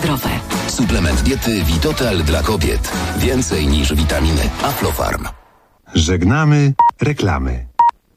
zdrowe. Suplement diety Vitotal dla kobiet. Więcej niż witaminy. Aflofarm. Żegnamy reklamy.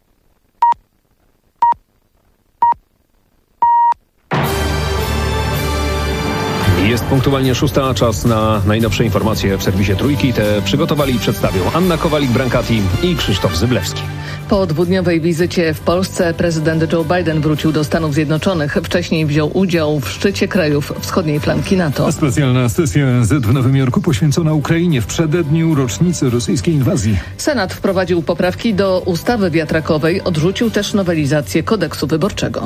Jest punktualnie 6, czas na najnowsze informacje w serwisie Trójki. Te przygotowali i przedstawią Anna Kowalik-Brankati i Krzysztof Zyblewski. Po dwudniowej wizycie w Polsce prezydent Joe Biden wrócił do Stanów Zjednoczonych. Wcześniej wziął udział w szczycie krajów wschodniej flanki NATO. Specjalna sesja ONZ w Nowym Jorku poświęcona Ukrainie w przededniu rocznicy rosyjskiej inwazji. Senat wprowadził poprawki do ustawy wiatrakowej, odrzucił też nowelizację kodeksu wyborczego.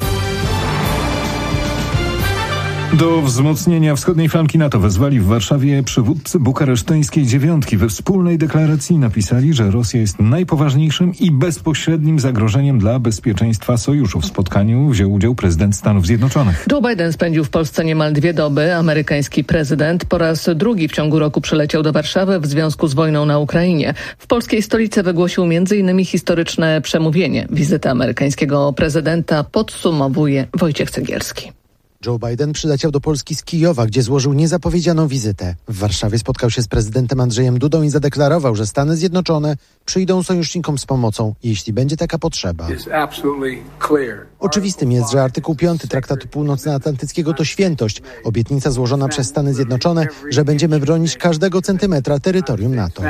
Do wzmocnienia wschodniej flanki NATO wezwali w Warszawie przywódcy bukareszteńskiej dziewiątki. We wspólnej deklaracji napisali, że Rosja jest najpoważniejszym i bezpośrednim zagrożeniem dla bezpieczeństwa sojuszu. W spotkaniu wziął udział prezydent Stanów Zjednoczonych. Joe Biden spędził w Polsce niemal 2 doby. Amerykański prezydent po raz drugi w ciągu roku przyleciał do Warszawy w związku z wojną na Ukrainie. W polskiej stolicy wygłosił m.in. historyczne przemówienie. Wizytę amerykańskiego prezydenta podsumowuje Wojciech Cegielski. Joe Biden przyleciał do Polski z Kijowa, gdzie złożył niezapowiedzianą wizytę. W Warszawie spotkał się z prezydentem Andrzejem Dudą i zadeklarował, że Stany Zjednoczone przyjdą sojusznikom z pomocą, jeśli będzie taka potrzeba. Oczywistym jest, że artykuł 5 Traktatu Północnoatlantyckiego to świętość, obietnica złożona przez Stany Zjednoczone, że będziemy bronić każdego centymetra terytorium NATO.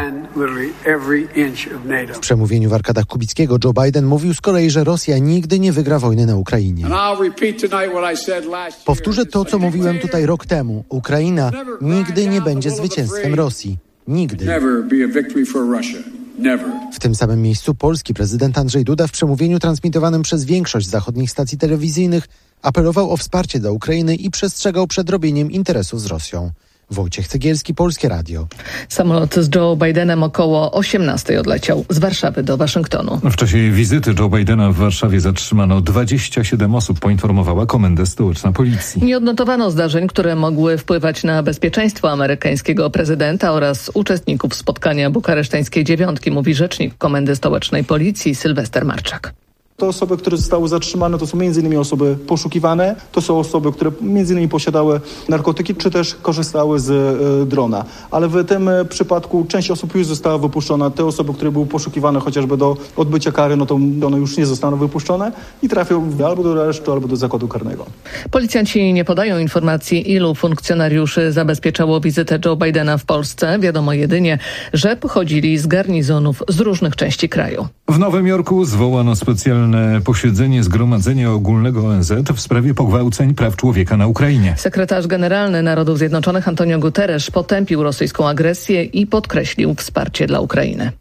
W przemówieniu w Arkadach Kubickiego Joe Biden mówił z kolei, że Rosja nigdy nie wygra wojny na Ukrainie. Powtórzę to, co mówiłem tutaj rok temu. Ukraina nigdy nie będzie zwycięstwem Rosji. Nigdy. W tym samym miejscu polski prezydent Andrzej Duda w przemówieniu transmitowanym przez większość zachodnich stacji telewizyjnych apelował o wsparcie dla Ukrainy i przestrzegał przed robieniem interesu z Rosją. Wojciech Cegielski, Polskie Radio. Samolot z Joe Bidenem około 18 odleciał z Warszawy do Waszyngtonu. W czasie wizyty Joe Bidena w Warszawie zatrzymano 27 osób, poinformowała Komenda Stołeczna Policji. Nie odnotowano zdarzeń, które mogły wpływać na bezpieczeństwo amerykańskiego prezydenta oraz uczestników spotkania bukareszteńskiej dziewiątki, mówi rzecznik Komendy Stołecznej Policji Sylwester Marczak. Te osoby, które zostały zatrzymane, to są m.in. osoby poszukiwane, to są osoby, które m.in. posiadały narkotyki, czy też korzystały z drona. Ale w tym przypadku część osób już została wypuszczona. Te osoby, które były poszukiwane chociażby do odbycia kary, no to one już nie zostaną wypuszczone i trafią albo do aresztu, albo do zakładu karnego. Policjanci nie podają informacji, ilu funkcjonariuszy zabezpieczało wizytę Joe Bidena w Polsce. Wiadomo jedynie, że pochodzili z garnizonów z różnych części kraju. W Nowym Jorku zwołano specjalne posiedzenie Zgromadzenia Ogólnego ONZ w sprawie pogwałceń praw człowieka na Ukrainie. Sekretarz Generalny Narodów Zjednoczonych Antonio Guterres potępił rosyjską agresję i podkreślił wsparcie dla Ukrainy.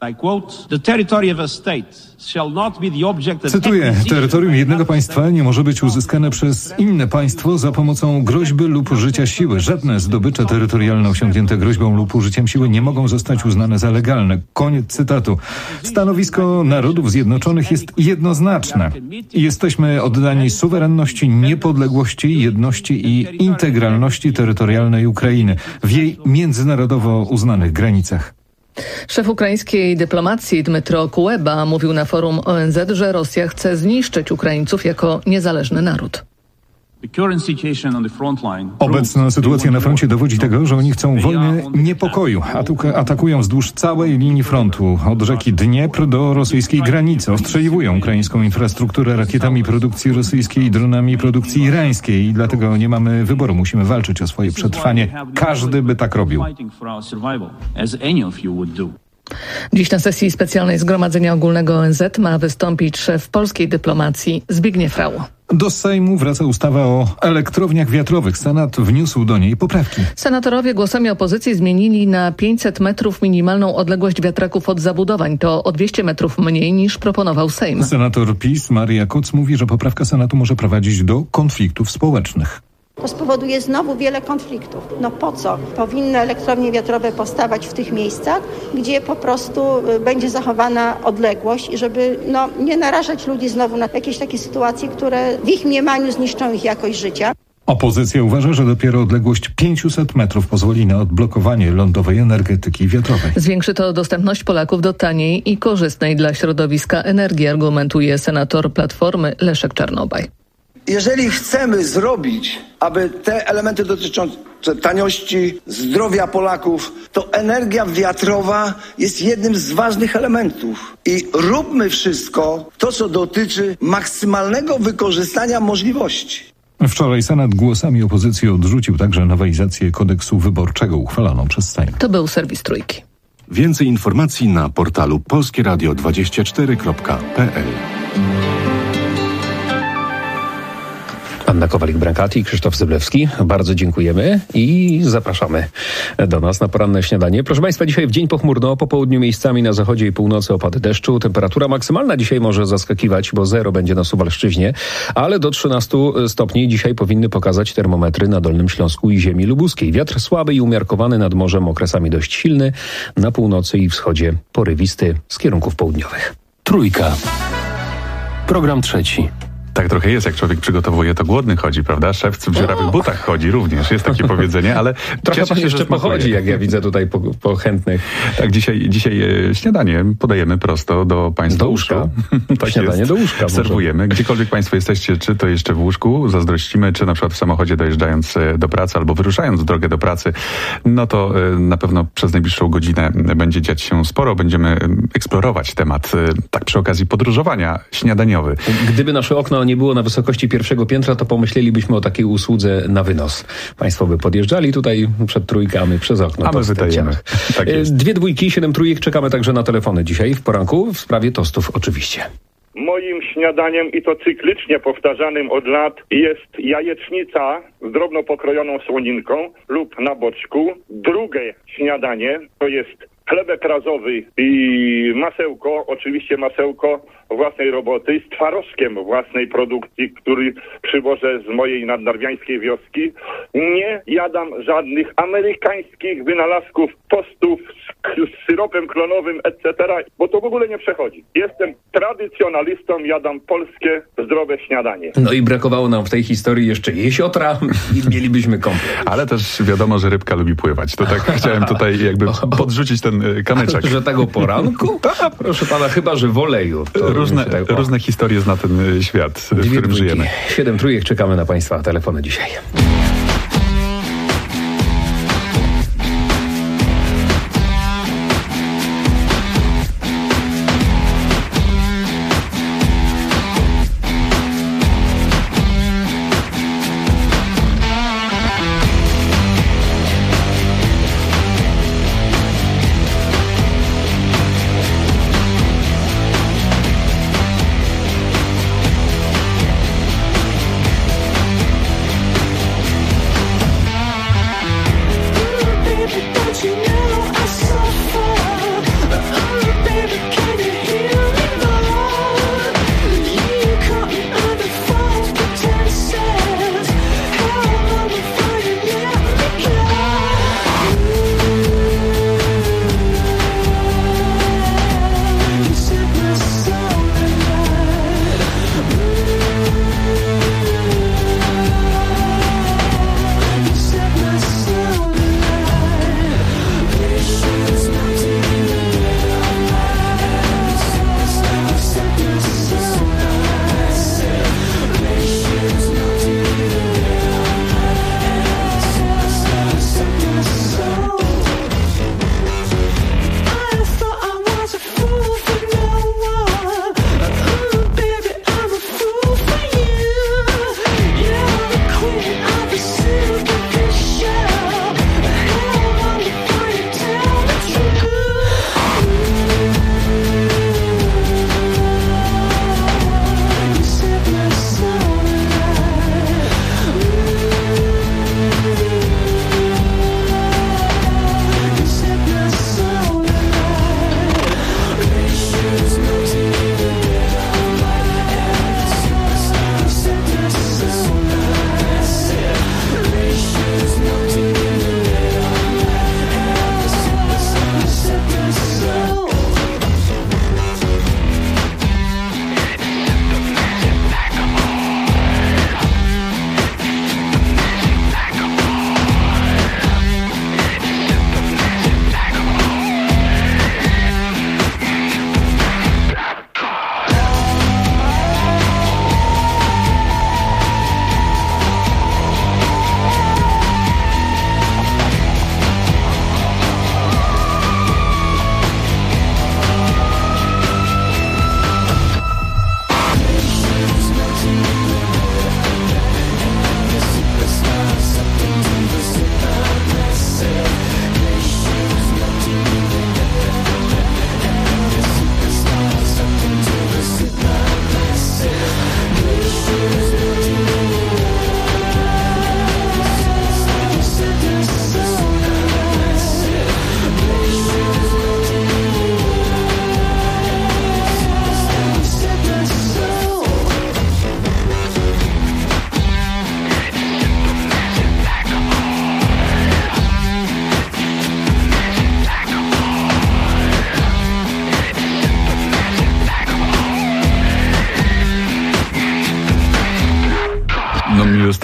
Cytuję, terytorium jednego państwa nie może być uzyskane przez inne państwo za pomocą groźby lub użycia siły. Żadne zdobycze terytorialne osiągnięte groźbą lub użyciem siły nie mogą zostać uznane za legalne. Koniec cytatu. Stanowisko Narodów Zjednoczonych jest jednoznaczne. Jesteśmy oddani suwerenności, niepodległości, jedności i integralności terytorialnej Ukrainy w jej międzynarodowo uznanych granicach. Szef ukraińskiej dyplomacji Dmytro Kuleba mówił na forum ONZ, że Rosja chce zniszczyć Ukraińców jako niezależny naród. Obecna sytuacja na froncie dowodzi tego, że oni chcą wojny niepokoju. Atakują wzdłuż całej linii frontu, od rzeki Dniepr do rosyjskiej granicy. Ostrzeliwują ukraińską infrastrukturę rakietami produkcji rosyjskiej i dronami produkcji irańskiej. I dlatego nie mamy wyboru. Musimy walczyć o swoje przetrwanie. Każdy by tak robił. Dziś na sesji specjalnej Zgromadzenia Ogólnego ONZ ma wystąpić szef polskiej dyplomacji Zbigniew Rau. Do Sejmu wraca ustawa o elektrowniach wiatrowych. Senat wniósł do niej poprawki. Senatorowie głosami opozycji zmienili na 500 metrów minimalną odległość wiatraków od zabudowań. To o 200 metrów mniej niż proponował Sejm. Senator PiS Maria Kuc mówi, że poprawka Senatu może prowadzić do konfliktów społecznych. To spowoduje znowu wiele konfliktów. No po co powinny elektrownie wiatrowe powstawać w tych miejscach, gdzie po prostu będzie zachowana odległość i żeby nie narażać ludzi znowu na jakieś takie sytuacje, które w ich mniemaniu zniszczą ich jakość życia. Opozycja uważa, że dopiero odległość 500 metrów pozwoli na odblokowanie lądowej energetyki wiatrowej. Zwiększy to dostępność Polaków do taniej i korzystnej dla środowiska energii, argumentuje senator Platformy Leszek Czarnobaj. Jeżeli chcemy zrobić, aby te elementy dotyczące taniości, zdrowia Polaków, to energia wiatrowa jest jednym z ważnych elementów. I róbmy wszystko, to co dotyczy maksymalnego wykorzystania możliwości. Wczoraj Senat głosami opozycji odrzucił także nowelizację kodeksu wyborczego uchwaloną przez Sejm. To był serwis Trójki. Więcej informacji na portalu polskieradio24.pl. Anna Kowalik-Brankati i Krzysztof Zyblewski. Bardzo dziękujemy i zapraszamy do nas na poranne śniadanie. Proszę Państwa, dzisiaj w dzień pochmurno, po południu miejscami na zachodzie i północy opady deszczu. Temperatura maksymalna dzisiaj może zaskakiwać, bo 0 będzie na Suwalszczyźnie, ale do 13 stopni dzisiaj powinny pokazać termometry na Dolnym Śląsku i ziemi lubuskiej. Wiatr słaby i umiarkowany nad morzem, okresami dość silny. Na północy i wschodzie porywisty z kierunków południowych. Trójka. Program trzeci. Tak trochę jest, jak człowiek przygotowuje, to głodny chodzi, prawda? Szewc w dziurawych butach chodzi również, jest takie powiedzenie, ale trochę pan jeszcze pochodzi, jak ja widzę tutaj po chętnych. Tak, dzisiaj śniadanie podajemy prosto do Państwa do łóżka. Tak śniadanie jest. Do łóżka. Serwujemy. Gdziekolwiek Państwo jesteście, czy to jeszcze w łóżku, zazdrościmy, czy na przykład w samochodzie dojeżdżając do pracy albo wyruszając w drogę do pracy, no to na pewno przez najbliższą godzinę będzie dziać się sporo. Będziemy eksplorować temat, tak przy okazji podróżowania, śniadaniowy. Gdyby nasze okno nie było na wysokości pierwszego piętra, to pomyślelibyśmy o takiej usłudze na wynos. Państwo by podjeżdżali tutaj przed Trójkami przez okno. A my wydajemy. Tak jest. 2 dwójki, 7 trójek. Czekamy także na telefony dzisiaj w poranku w sprawie tostów oczywiście. Moim śniadaniem, i to cyklicznie powtarzanym od lat, jest jajecznica z drobno pokrojoną słoninką lub na boczku. Drugie śniadanie to jest chlebek razowy i masełko, oczywiście masełko własnej roboty, z twarożkiem własnej produkcji, który przywożę z mojej nadnarwiańskiej wioski. Nie jadam żadnych amerykańskich wynalazków, tostów z syropem klonowym, etc., bo to w ogóle nie przechodzi. Jestem tradycjonalistą, jadam polskie, zdrowe śniadanie. No i brakowało nam w tej historii jeszcze jesiotra i mielibyśmy komplet. Ale też wiadomo, że rybka lubi pływać. To tak chciałem tutaj jakby podrzucić ten kamyczek. Że tego poranku? Proszę pana, chyba że w oleju. Różne historie zna ten świat, w którym żyjemy. 7 trójek, czekamy na Państwa telefony dzisiaj.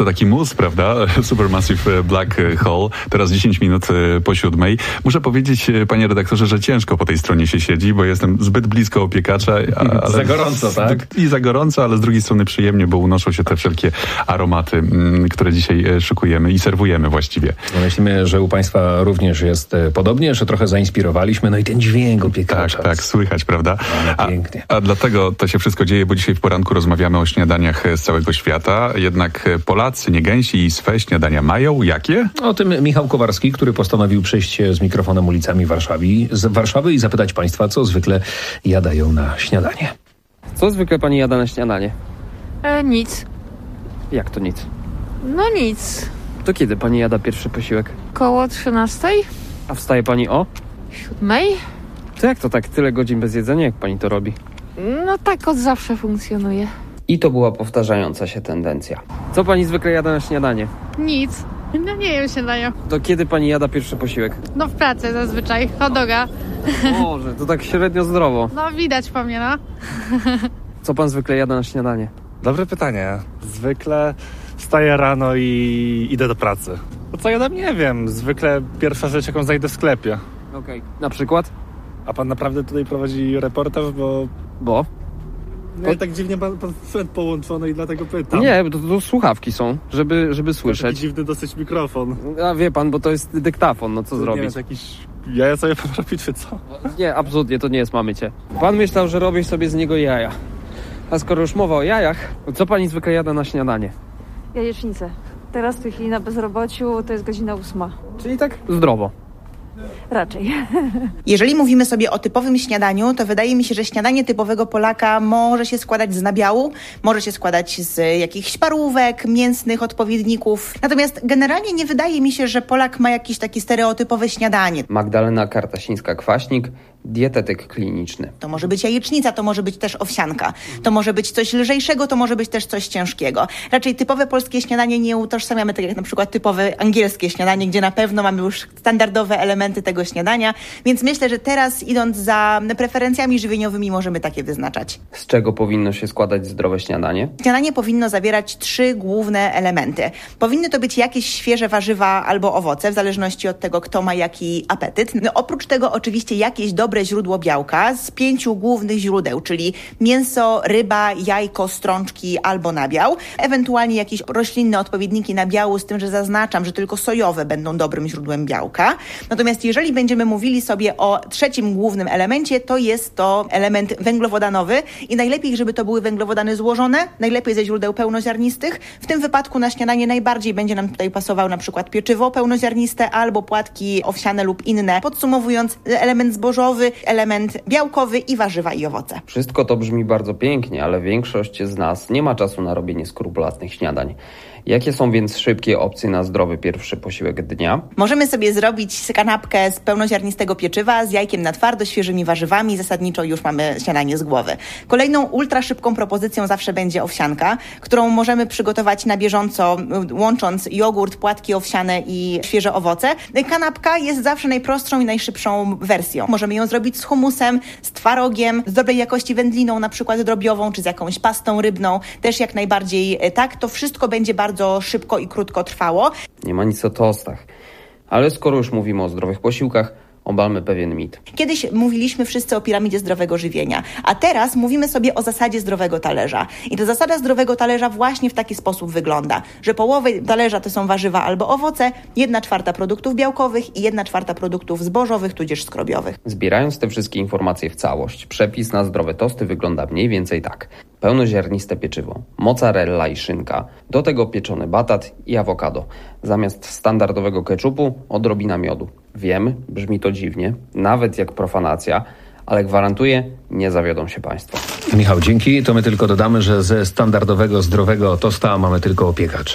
To taki mus, prawda? Supermassive Black Hole. Teraz 10 minut po 7. Muszę powiedzieć, panie redaktorze, że ciężko po tej stronie się siedzi, bo jestem zbyt blisko opiekacza. Ale za gorąco, tak? I za gorąco, ale z drugiej strony przyjemnie, bo unoszą się te wszelkie aromaty, które dzisiaj szykujemy i serwujemy właściwie. Myślimy, że u państwa również jest podobnie, że trochę zainspirowaliśmy. No i ten dźwięk opiekacza. Tak, słychać, prawda? Pięknie. A dlatego to się wszystko dzieje, bo dzisiaj w poranku rozmawiamy o śniadaniach z całego świata. Jednak Polacy, nie gęsi i swe śniadania mają. Jakie? O tym Michał Kowarski, który postanowił przejść z mikrofonem ulicami Warszawy i zapytać państwa, co zwykle jadają na śniadanie. Co zwykle pani jada na śniadanie? Nic. Jak to nic? No nic. To kiedy pani jada pierwszy posiłek? Koło 13? A wstaje pani o? 7? To jak to tak tyle godzin bez jedzenia, jak pani to robi? No tak od zawsze funkcjonuje. I to była powtarzająca się tendencja. Co pani zwykle jada na śniadanie? Nic. No nie jem śniadania. To kiedy pani jada pierwszy posiłek? No w pracy zazwyczaj. Hot doga. Może, to tak średnio zdrowo. No widać po mnie, no. Co pan zwykle jada na śniadanie? Dobre pytanie. Zwykle wstaję rano i idę do pracy. To co jadam? Nie wiem. Zwykle pierwsza rzecz, jaką znajdę w sklepie. Okej. Na przykład? A pan naprawdę tutaj prowadzi reportaż, bo... Bo? No i tak dziwnie pan sprzęt połączony i dlatego pytam. Nie, to słuchawki są, żeby słyszeć. Taki dziwny dosyć mikrofon. A wie pan, bo to jest dyktafon, no co to zrobić? Nie, jakiś... Jaja sobie pan robi, czy co? Nie, absolutnie, to nie jest mamycie. Pan myślał, że robisz sobie z niego jaja. A skoro już mowa o jajach, to co pani zwykle jada na śniadanie? Jajecznicę. Teraz w tej chwili na bezrobociu to jest godzina 8. Czyli tak zdrowo. Raczej. Jeżeli mówimy sobie o typowym śniadaniu, to wydaje mi się, że śniadanie typowego Polaka może się składać z nabiału, może się składać z jakichś parówek, mięsnych odpowiedników. Natomiast generalnie nie wydaje mi się, że Polak ma jakieś takie stereotypowe śniadanie. Magdalena Kartasińska-Kwaśnik, dietetyk kliniczny. To może być jajecznica, to może być też owsianka. To może być coś lżejszego, to może być też coś ciężkiego. Raczej typowe polskie śniadanie nie utożsamiamy tak jak na przykład typowe angielskie śniadanie, gdzie na pewno mamy już standardowe elementy tego śniadania, więc myślę, że teraz idąc za preferencjami żywieniowymi możemy takie wyznaczać. Z czego powinno się składać zdrowe śniadanie? Śniadanie powinno zawierać 3 główne elementy. Powinny to być jakieś świeże warzywa albo owoce, w zależności od tego, kto ma jaki apetyt. No, oprócz tego oczywiście jakieś dobre źródło białka z 5 głównych źródeł, czyli mięso, ryba, jajko, strączki albo nabiał. Ewentualnie jakieś roślinne odpowiedniki nabiału, z tym, że zaznaczam, że tylko sojowe będą dobrym źródłem białka. Natomiast jeżeli będziemy mówili sobie o 3 głównym elemencie, to jest to element węglowodanowy i najlepiej, żeby to były węglowodany złożone, najlepiej ze źródeł pełnoziarnistych. W tym wypadku na śniadanie najbardziej będzie nam tutaj pasował na przykład pieczywo pełnoziarniste albo płatki owsiane lub inne. Podsumowując, element zbożowy, element białkowy i warzywa i owoce. Wszystko to brzmi bardzo pięknie, ale większość z nas nie ma czasu na robienie skrupulatnych śniadań. Jakie są więc szybkie opcje na zdrowy pierwszy posiłek dnia? Możemy sobie zrobić kanapkę z pełnoziarnistego pieczywa z jajkiem na twardo, świeżymi warzywami. Zasadniczo już mamy śniadanie z głowy. Kolejną ultra szybką propozycją zawsze będzie owsianka, którą możemy przygotować na bieżąco, łącząc jogurt, płatki owsiane i świeże owoce. Kanapka jest zawsze najprostszą i najszybszą wersją. Możemy ją zrobić z humusem, z twarogiem, z dobrej jakości wędliną, na przykład drobiową, czy z jakąś pastą rybną. Też jak najbardziej tak. To wszystko będzie bardzo szybko i krótko trwało. Nie ma nic o tostach. Ale skoro już mówimy o zdrowych posiłkach, obalmy pewien mit. Kiedyś mówiliśmy wszyscy o piramidzie zdrowego żywienia, a teraz mówimy sobie o zasadzie zdrowego talerza. I ta zasada zdrowego talerza właśnie w taki sposób wygląda, że połowę talerza to są warzywa albo owoce, 1/4 produktów białkowych i 1/4 produktów zbożowych, tudzież skrobiowych. Zbierając te wszystkie informacje w całość, przepis na zdrowe tosty wygląda mniej więcej tak. Pełnoziarniste pieczywo, mozzarella i szynka, do tego pieczony batat i awokado. Zamiast standardowego keczupu odrobina miodu. Wiem, brzmi to dziwnie, nawet jak profanacja, ale gwarantuję, nie zawiodą się Państwo. Michał, dzięki. To my tylko dodamy, że ze standardowego, zdrowego tosta mamy tylko opiekacz.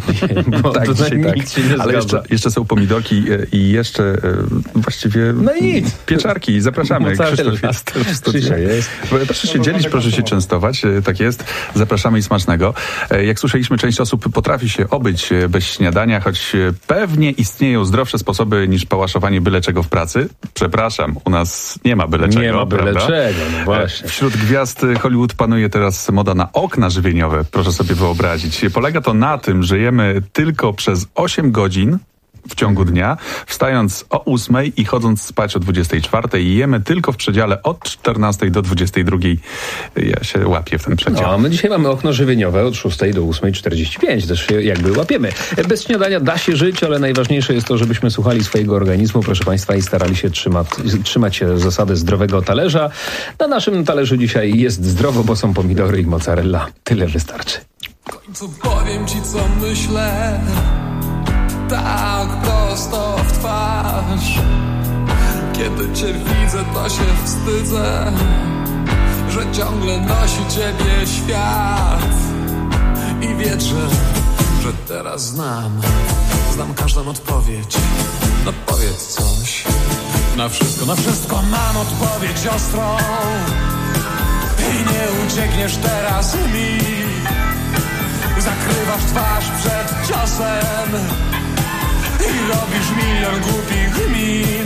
Bo tak, tutaj tak. Nikt się nie ale zgadza. jeszcze są pomidorki i jeszcze właściwie no i nic. Pieczarki. Zapraszamy. Krzysztof jest też w studiu. Proszę się dzielić, proszę się częstować. Tak jest. Zapraszamy i smacznego. Jak słyszeliśmy, część osób potrafi się obyć bez śniadania, choć pewnie istnieją zdrowsze sposoby niż pałaszowanie byle czego w pracy. Przepraszam, u nas nie ma byle czego. Nie ma byle prawda? czego. No właśnie. Wśród gwiazd Hollywood panuje teraz moda na okna żywieniowe, proszę sobie wyobrazić. Polega to na tym, że jemy tylko przez 8 godzin w ciągu dnia, wstając o 8 i chodząc spać o 24 i jemy tylko w przedziale od 14 do 22. Ja się łapię w ten przedział. No, a my dzisiaj mamy okno żywieniowe od 6 do 8:45. Też się jakby łapiemy. Bez śniadania da się żyć, ale najważniejsze jest to, żebyśmy słuchali swojego organizmu, proszę Państwa, i starali się trzymać się zasady zdrowego talerza. Na naszym talerzu dzisiaj jest zdrowo, bo są pomidory i mozzarella. Tyle wystarczy. W końcu powiem Ci, co myślę. Tak prosto w twarz. Kiedy Cię widzę, to się wstydzę, że ciągle nosi Ciebie świat. I wierzę, że teraz znam każdą odpowiedź. No powiedz coś. Na wszystko mam odpowiedź ostrą. I nie uciekniesz teraz mi. Zakrywasz twarz przed ciosem i robisz milion głupich min.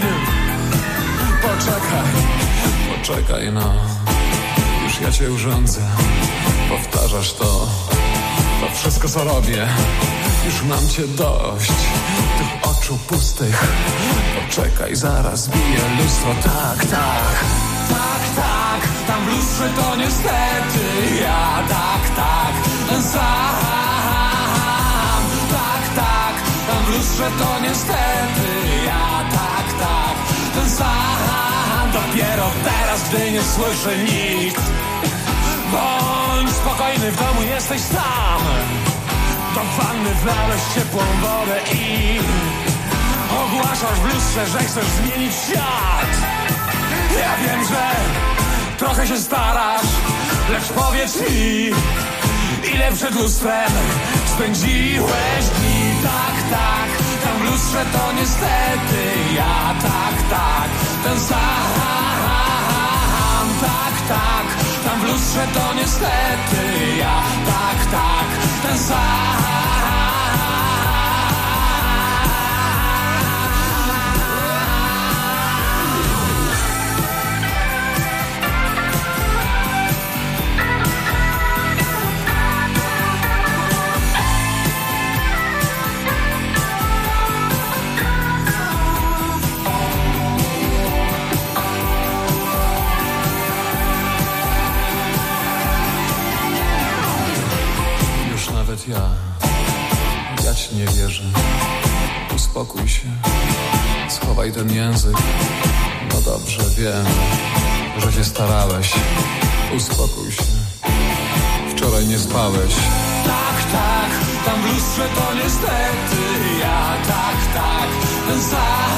Poczekaj, no. Już ja Cię urządzę. Powtarzasz to wszystko, co robię. Już mam Cię dość tych oczu pustych. Poczekaj, zaraz bije lustro. Tak, tam w lustrze to niestety ja. Tak, ten sam. Tak, tam w lustrze to niestety ja. Tak, ten sam. Dopiero teraz, gdy nie słyszy nikt. Bądź spokojny, w domu jesteś sam. Do wanny wlałeś ciepłą wodę i ogłaszasz w lustrze, że chcesz zmienić świat. Ja wiem, że trochę się starasz, lecz powiedz mi, ile przed lustrem spędziłeś dni. Tak, tam w lustrze to niestety ja. Tak, ten sam. Tak, tam w lustrze to niestety ja. Tak, ten sam. Ja Ci nie wierzę. Uspokój się. Schowaj ten język. No dobrze, wiem, że się starałeś. Uspokój się. Wczoraj nie spałeś. Tak, tam w lustrze to niestety ja. Tak, ten sam.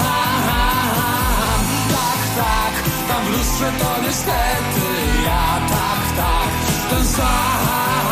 Tak, tam w lustrze to niestety ja. Tak, ten sam.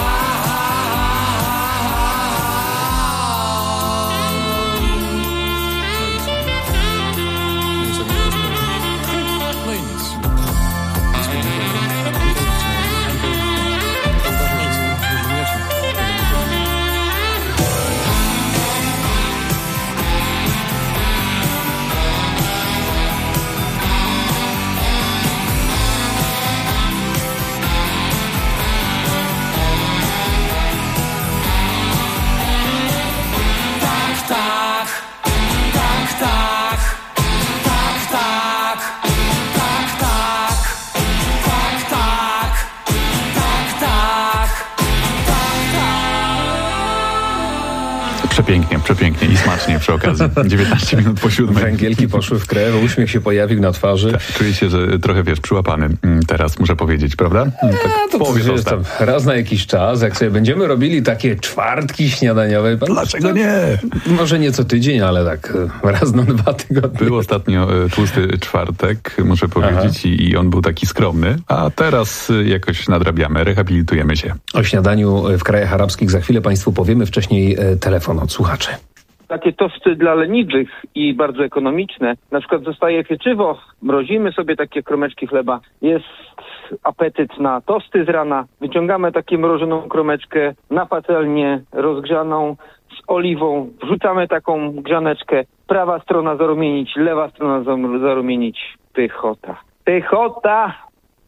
Przepięknie i smacznie przy okazji. 19 minut po 7. Węgielki poszły w krew, uśmiech się pojawił na twarzy. Tak, czuję się, że trochę, przyłapany teraz, muszę powiedzieć, prawda? To raz na jakiś czas, jak sobie będziemy robili takie czwartki śniadaniowe. Dlaczego nie? Może nie co tydzień, ale tak raz na 2 tygodnie. Był ostatnio tłusty czwartek, muszę powiedzieć, i on był taki skromny, a teraz jakoś nadrabiamy, rehabilitujemy się. O śniadaniu w krajach arabskich za chwilę Państwu powiemy, wcześniej telefon od słuchaczy. Takie tosty dla leniwych i bardzo ekonomiczne. Na przykład zostaje pieczywo, mrozimy sobie takie kromeczki chleba. Jest apetyt na tosty z rana. Wyciągamy takie mrożoną kromeczkę na patelnię rozgrzaną z oliwą. Wrzucamy taką grzaneczkę. Prawa strona zarumienić, lewa strona zarumienić. Pychota. Pychota!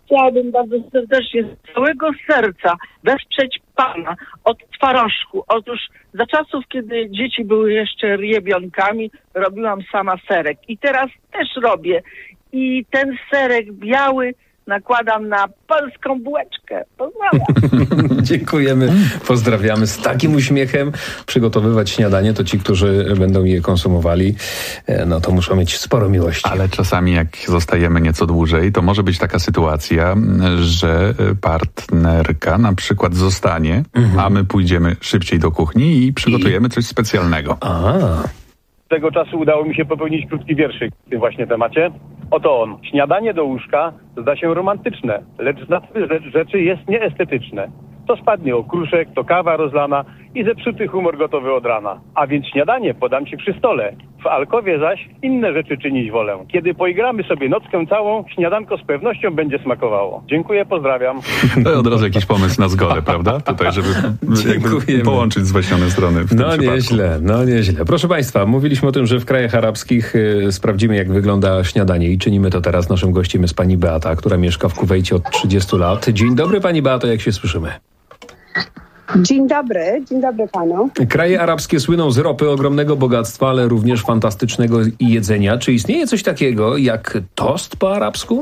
chciałabym bardzo serdecznie z całego serca wesprzeć pana od twarożku. Otóż za czasów, kiedy dzieci były jeszcze riebiankami, robiłam sama serek. I teraz też robię. I ten serek biały nakładam na polską bułeczkę. Pozdrawiam. Dziękujemy, pozdrawiamy. Z takim uśmiechem przygotowywać śniadanie, to ci, którzy będą je konsumowali, no to muszą mieć sporo miłości. Ale czasami jak zostajemy nieco dłużej, to może być taka sytuacja, że partnerka na przykład zostanie, a my pójdziemy szybciej do kuchni i przygotujemy coś specjalnego. Z tego czasu udało mi się popełnić krótki wierszyk w tym właśnie temacie. Oto on. Śniadanie do łóżka zda się romantyczne, lecz z natury rzeczy jest nieestetyczne. To spadnie okruszek, to kawa rozlana i zepsuty humor gotowy od rana. A więc śniadanie podam ci przy stole. W alkowie zaś inne rzeczy czynić wolę. Kiedy poigramy sobie nockę całą, śniadanko z pewnością będzie smakowało. Dziękuję, pozdrawiam. To od razu jakiś pomysł na zgodę, prawda? Tutaj, żeby jakby połączyć zwaśnione strony w tym przypadku. Nieźle. Proszę Państwa, mówiliśmy o tym, że w krajach arabskich sprawdzimy, jak wygląda śniadanie i czynimy to teraz. Naszym gościem jest pani Beata, która mieszka w Kuwejcie od 30 lat. Dzień dobry pani Beato, jak się słyszymy? Dzień dobry panu. Kraje arabskie słyną z ropy, ogromnego bogactwa, ale również fantastycznego jedzenia. Czy istnieje coś takiego jak tost po arabsku?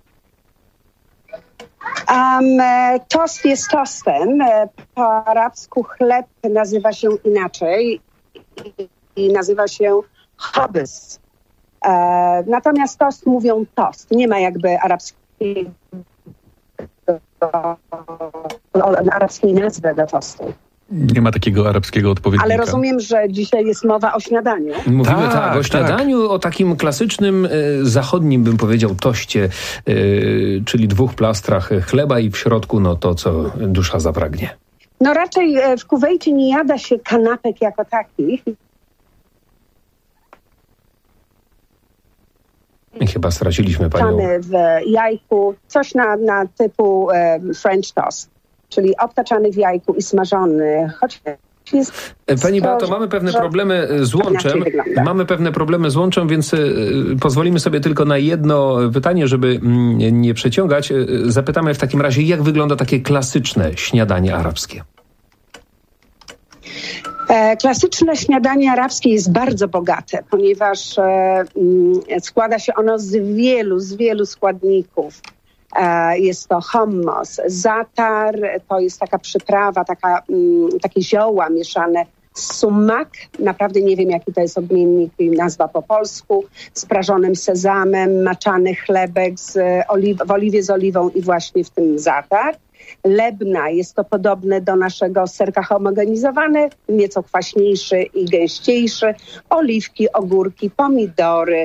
Tost jest tostem. Po arabsku chleb nazywa się inaczej i nazywa się khobz. Natomiast tost mówią tost. Nie ma jakby arabskiej nazwy do tostu. Nie ma takiego arabskiego odpowiednika. Ale rozumiem, że dzisiaj jest mowa o śniadaniu. Mówimy o śniadaniu, o takim klasycznym, zachodnim, bym powiedział, toście, czyli 2 plastrach chleba i w środku to, co dusza zapragnie. No raczej w Kuwejcie nie jada się kanapek jako takich. Chyba straciliśmy panią. W jajku, coś na typu French toast, czyli obtaczany w jajku i smażony, choć jest... Pani Beato, mamy pewne problemy z łączem. Więc pozwolimy sobie tylko na jedno pytanie, żeby nie przeciągać. Zapytamy w takim razie, jak wygląda takie klasyczne śniadanie arabskie? Klasyczne śniadanie arabskie jest bardzo bogate, ponieważ składa się ono z wielu składników. Jest to hummus, zatar, to jest taka przyprawa, takie zioła mieszane z sumak, naprawdę nie wiem jaki to jest odmiennik i nazwa po polsku, z prażonym sezamem, maczany chlebek w oliwie z oliwą i właśnie w tym zatar. Lebna, jest to podobne do naszego serka homogenizowane, nieco kwaśniejszy i gęściejszy. Oliwki, ogórki, pomidory.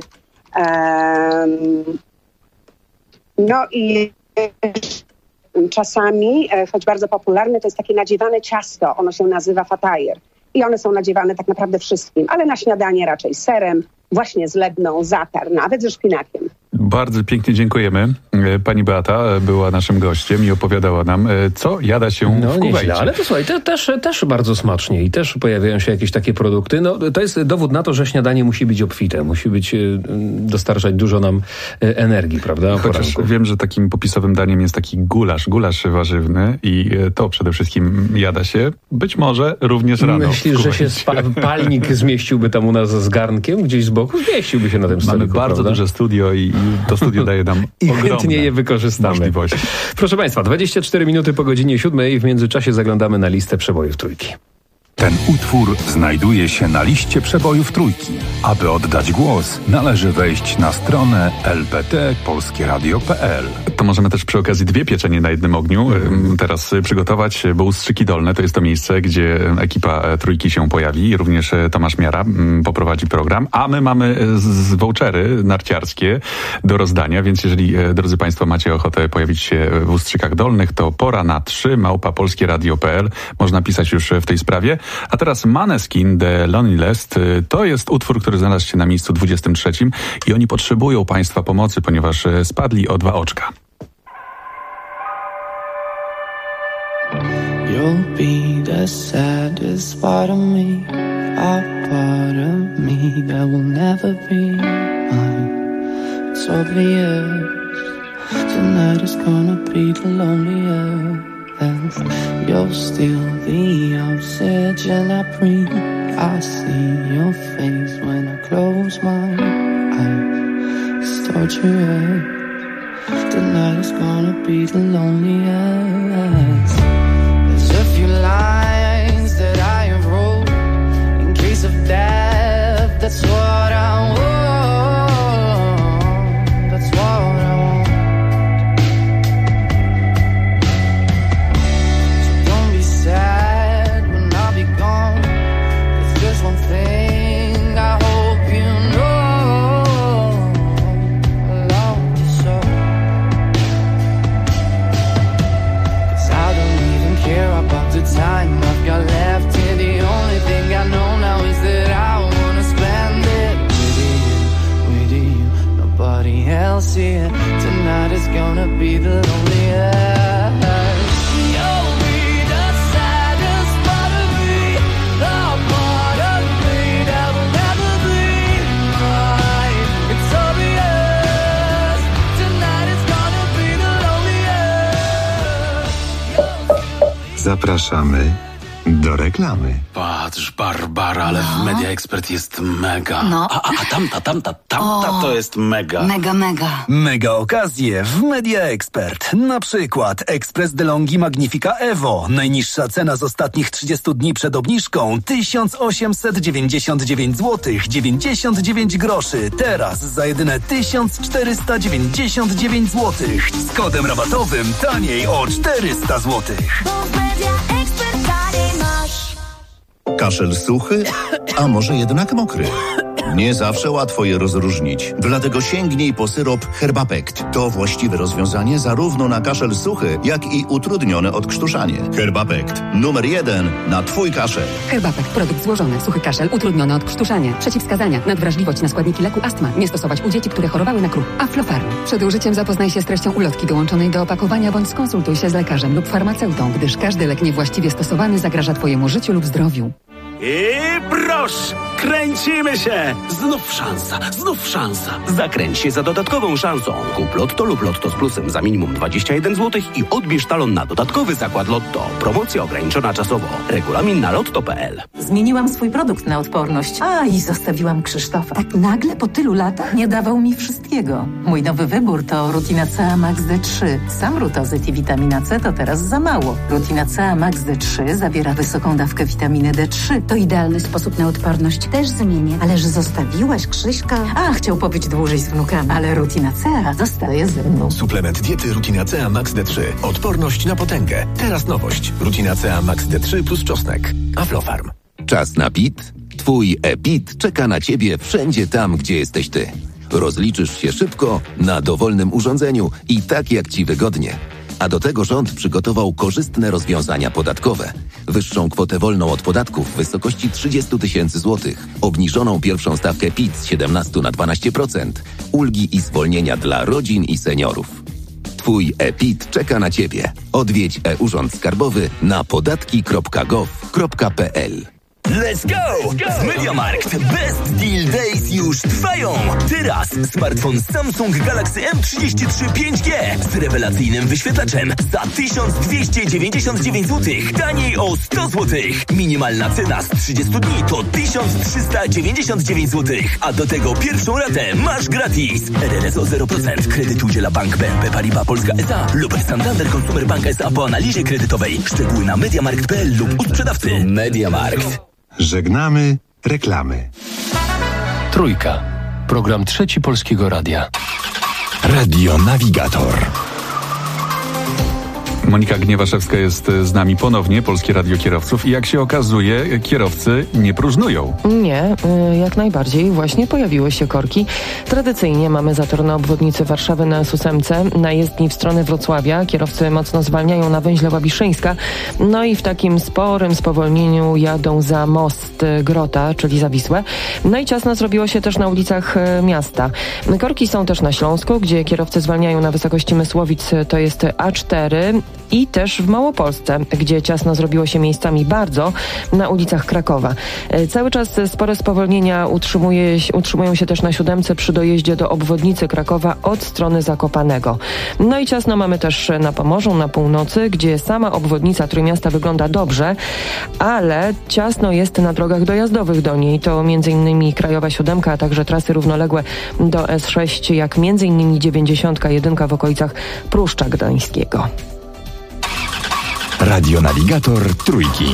No i czasami, choć bardzo popularne, to jest takie nadziewane ciasto. Ono się nazywa fatajer. I one są nadziewane tak naprawdę wszystkim, ale na śniadanie raczej serem, właśnie z lebną, zatar, nawet ze szpinakiem. Bardzo pięknie dziękujemy. Pani Beata była naszym gościem i opowiadała nam, co jada się w Kuwejcie. Nieźle, ale to słuchaj, też bardzo smacznie i też pojawiają się jakieś takie produkty. To jest dowód na to, że śniadanie musi być obfite, musi dostarczać dużo nam energii, prawda? Chociaż wiem, że takim popisowym daniem jest taki gulasz warzywny i to przede wszystkim jada się być może również rano. Myślisz, że się palnik zmieściłby tam u nas z garnkiem gdzieś z boku? Zmieściłby się na tym stoliku. Mamy bardzo duże studio i to studio daje nam chętnie je wykorzystamy. Możliwości. Proszę Państwa, 24 minuty po godzinie 7. W międzyczasie zaglądamy na listę przebojów Trójki. Ten utwór znajduje się na liście przebojów Trójki. Aby oddać głos, należy wejść na stronę lpt.polskieradio.pl. To możemy też przy okazji 2 pieczenie na jednym ogniu teraz przygotować, bo Ustrzyki Dolne to jest to miejsce, gdzie ekipa Trójki się pojawi. Również Tomasz Miara poprowadzi program, a my mamy vouchery narciarskie do rozdania, więc jeżeli, drodzy Państwo, macie ochotę pojawić się w Ustrzykach Dolnych, to pora na 3@polskieradio.pl. Można pisać już w tej sprawie. A teraz Maneskin, The Loneliest, to jest utwór, który znalazł się na miejscu 23 i oni potrzebują Państwa pomocy, ponieważ spadli o 2 oczka. You'll be the saddest part of me, a part of me that will never be mine. It's obvious Tonight is gonna be the loneliest. You're still the oxygen I breathe. I see your face when I close my eyes. Start your head. Tonight is gonna be the loneliest. There's a few lines that I have wrote in case of death. That's what I want. That's what I want. So don't be sad when I'll be gone. There's just one thing I hope you know. I love you so. 'Cause I don't even care about the time I've got left here. The only thing I know now is that I wanna spend it with you. Nobody else here. Tonight is gonna be the loneliest. You'll be the saddest part of me, the part of me that will never be mine. It's obvious. Tonight is gonna be the loneliest. Zapraszamy do reklamy. Patrz, Barbara, ale w Media Expert jest mega. No. A tamta to jest mega. Mega. Mega okazje w Media Expert. Na przykład Express DeLonghi Magnifica Evo. Najniższa cena z ostatnich 30 dni przed obniżką 1899 zł 99 groszy. Teraz za jedyne 1499 zł. Z kodem rabatowym taniej o 400 zł. Kaszel suchy, a może jednak mokry? Nie zawsze łatwo je rozróżnić, dlatego sięgnij po syrop Herbapekt. To właściwe rozwiązanie zarówno na kaszel suchy, jak i utrudnione odkrztuszanie. Herbapekt. Numer 1 na twój kaszel. Herbapekt. Produkt złożony. Suchy kaszel, utrudnione odkrztuszanie. Przeciwwskazania. Nadwrażliwość na składniki leku astma. Nie stosować u dzieci, które chorowały na kruch. Aflofarm. Przed użyciem zapoznaj się z treścią ulotki dołączonej do opakowania bądź skonsultuj się z lekarzem lub farmaceutą, gdyż każdy lek niewłaściwie stosowany zagraża twojemu życiu lub zdrowiu. I proszę, kręcimy się! Znów szansa. Zakręć się za dodatkową szansą. Kup Lotto lub Lotto z plusem za minimum 21 zł i odbierz talon na dodatkowy zakład Lotto. Promocja ograniczona czasowo. Regulamin na lotto.pl. Zmieniłam swój produkt na odporność. I zostawiłam Krzysztofa. Tak nagle po tylu latach nie dawał mi wszystkiego. Mój nowy wybór to Rutina CA Max D3. Sam rutozyt i witamina C to teraz za mało. Rutina CA Max D3 zawiera wysoką dawkę witaminy D3. To idealny sposób na odporność. Też zmienię. Ależ zostawiłaś Krzyśka? Chciał pobyć dłużej z wnukami, ale Rutina CA zostaje ze mną. Suplement diety Rutina CA Max D3. Odporność na potęgę. Teraz nowość. Rutina CA Max D3 plus czosnek. Aflofarm. Czas na PIT? Twój e-PIT czeka na ciebie wszędzie tam, gdzie jesteś ty. Rozliczysz się szybko, na dowolnym urządzeniu i tak jak ci wygodnie. A do tego rząd przygotował korzystne rozwiązania podatkowe. Wyższą kwotę wolną od podatków w wysokości 30 000 złotych. Obniżoną pierwszą stawkę PIT z 17 na 12%. Ulgi i zwolnienia dla rodzin i seniorów. Twój e-PIT czeka na ciebie. Odwiedź e-Urząd Skarbowy na podatki.gov.pl. Let's go! W MediaMarkt Best Deal Days już trwają! Teraz smartfon Samsung Galaxy M33 5G z rewelacyjnym wyświetlaczem za 1299 zł, taniej o 100 zł. Minimalna cena z 30 dni to 1399 zł, a do tego pierwszą ratę masz gratis. RRS o 0%. Kredyt udziela Bank BNP Paribas Polska S.A. lub Santander Consumer Bank S.A. po analizie kredytowej. Szczegóły na MediaMarkt.pl lub u sprzedawcy. MediaMarkt. Żegnamy reklamy. Trójka. Program Trzeci Polskiego Radia. Radio Navigator. Monika Gniewaszewska jest z nami ponownie, Polskie Radio Kierowców, i jak się okazuje, kierowcy nie próżnują. Nie, jak najbardziej. Właśnie pojawiły się korki. Tradycyjnie mamy zator na obwodnicy Warszawy na S8, na jezdni w stronę Wrocławia. Kierowcy mocno zwalniają na węźle Łabiszyńska. No i w takim sporym spowolnieniu jadą za most Grota, czyli za Wisłę. No i ciasno zrobiło się też na ulicach miasta. Korki są też na Śląsku, gdzie kierowcy zwalniają na wysokości Mysłowic, to jest A4. i też w Małopolsce, gdzie ciasno zrobiło się miejscami bardzo na ulicach Krakowa. Cały czas spore spowolnienia utrzymują się też na 7 przy dojeździe do obwodnicy Krakowa od strony Zakopanego. No i ciasno mamy też na Pomorzu, na północy, gdzie sama obwodnica Trójmiasta wygląda dobrze, ale ciasno jest na drogach dojazdowych do niej. To m.in. Krajowa 7, a także trasy równoległe do S6, jak m.in. 91 w okolicach Pruszcza Gdańskiego. Radionawigator Trójki.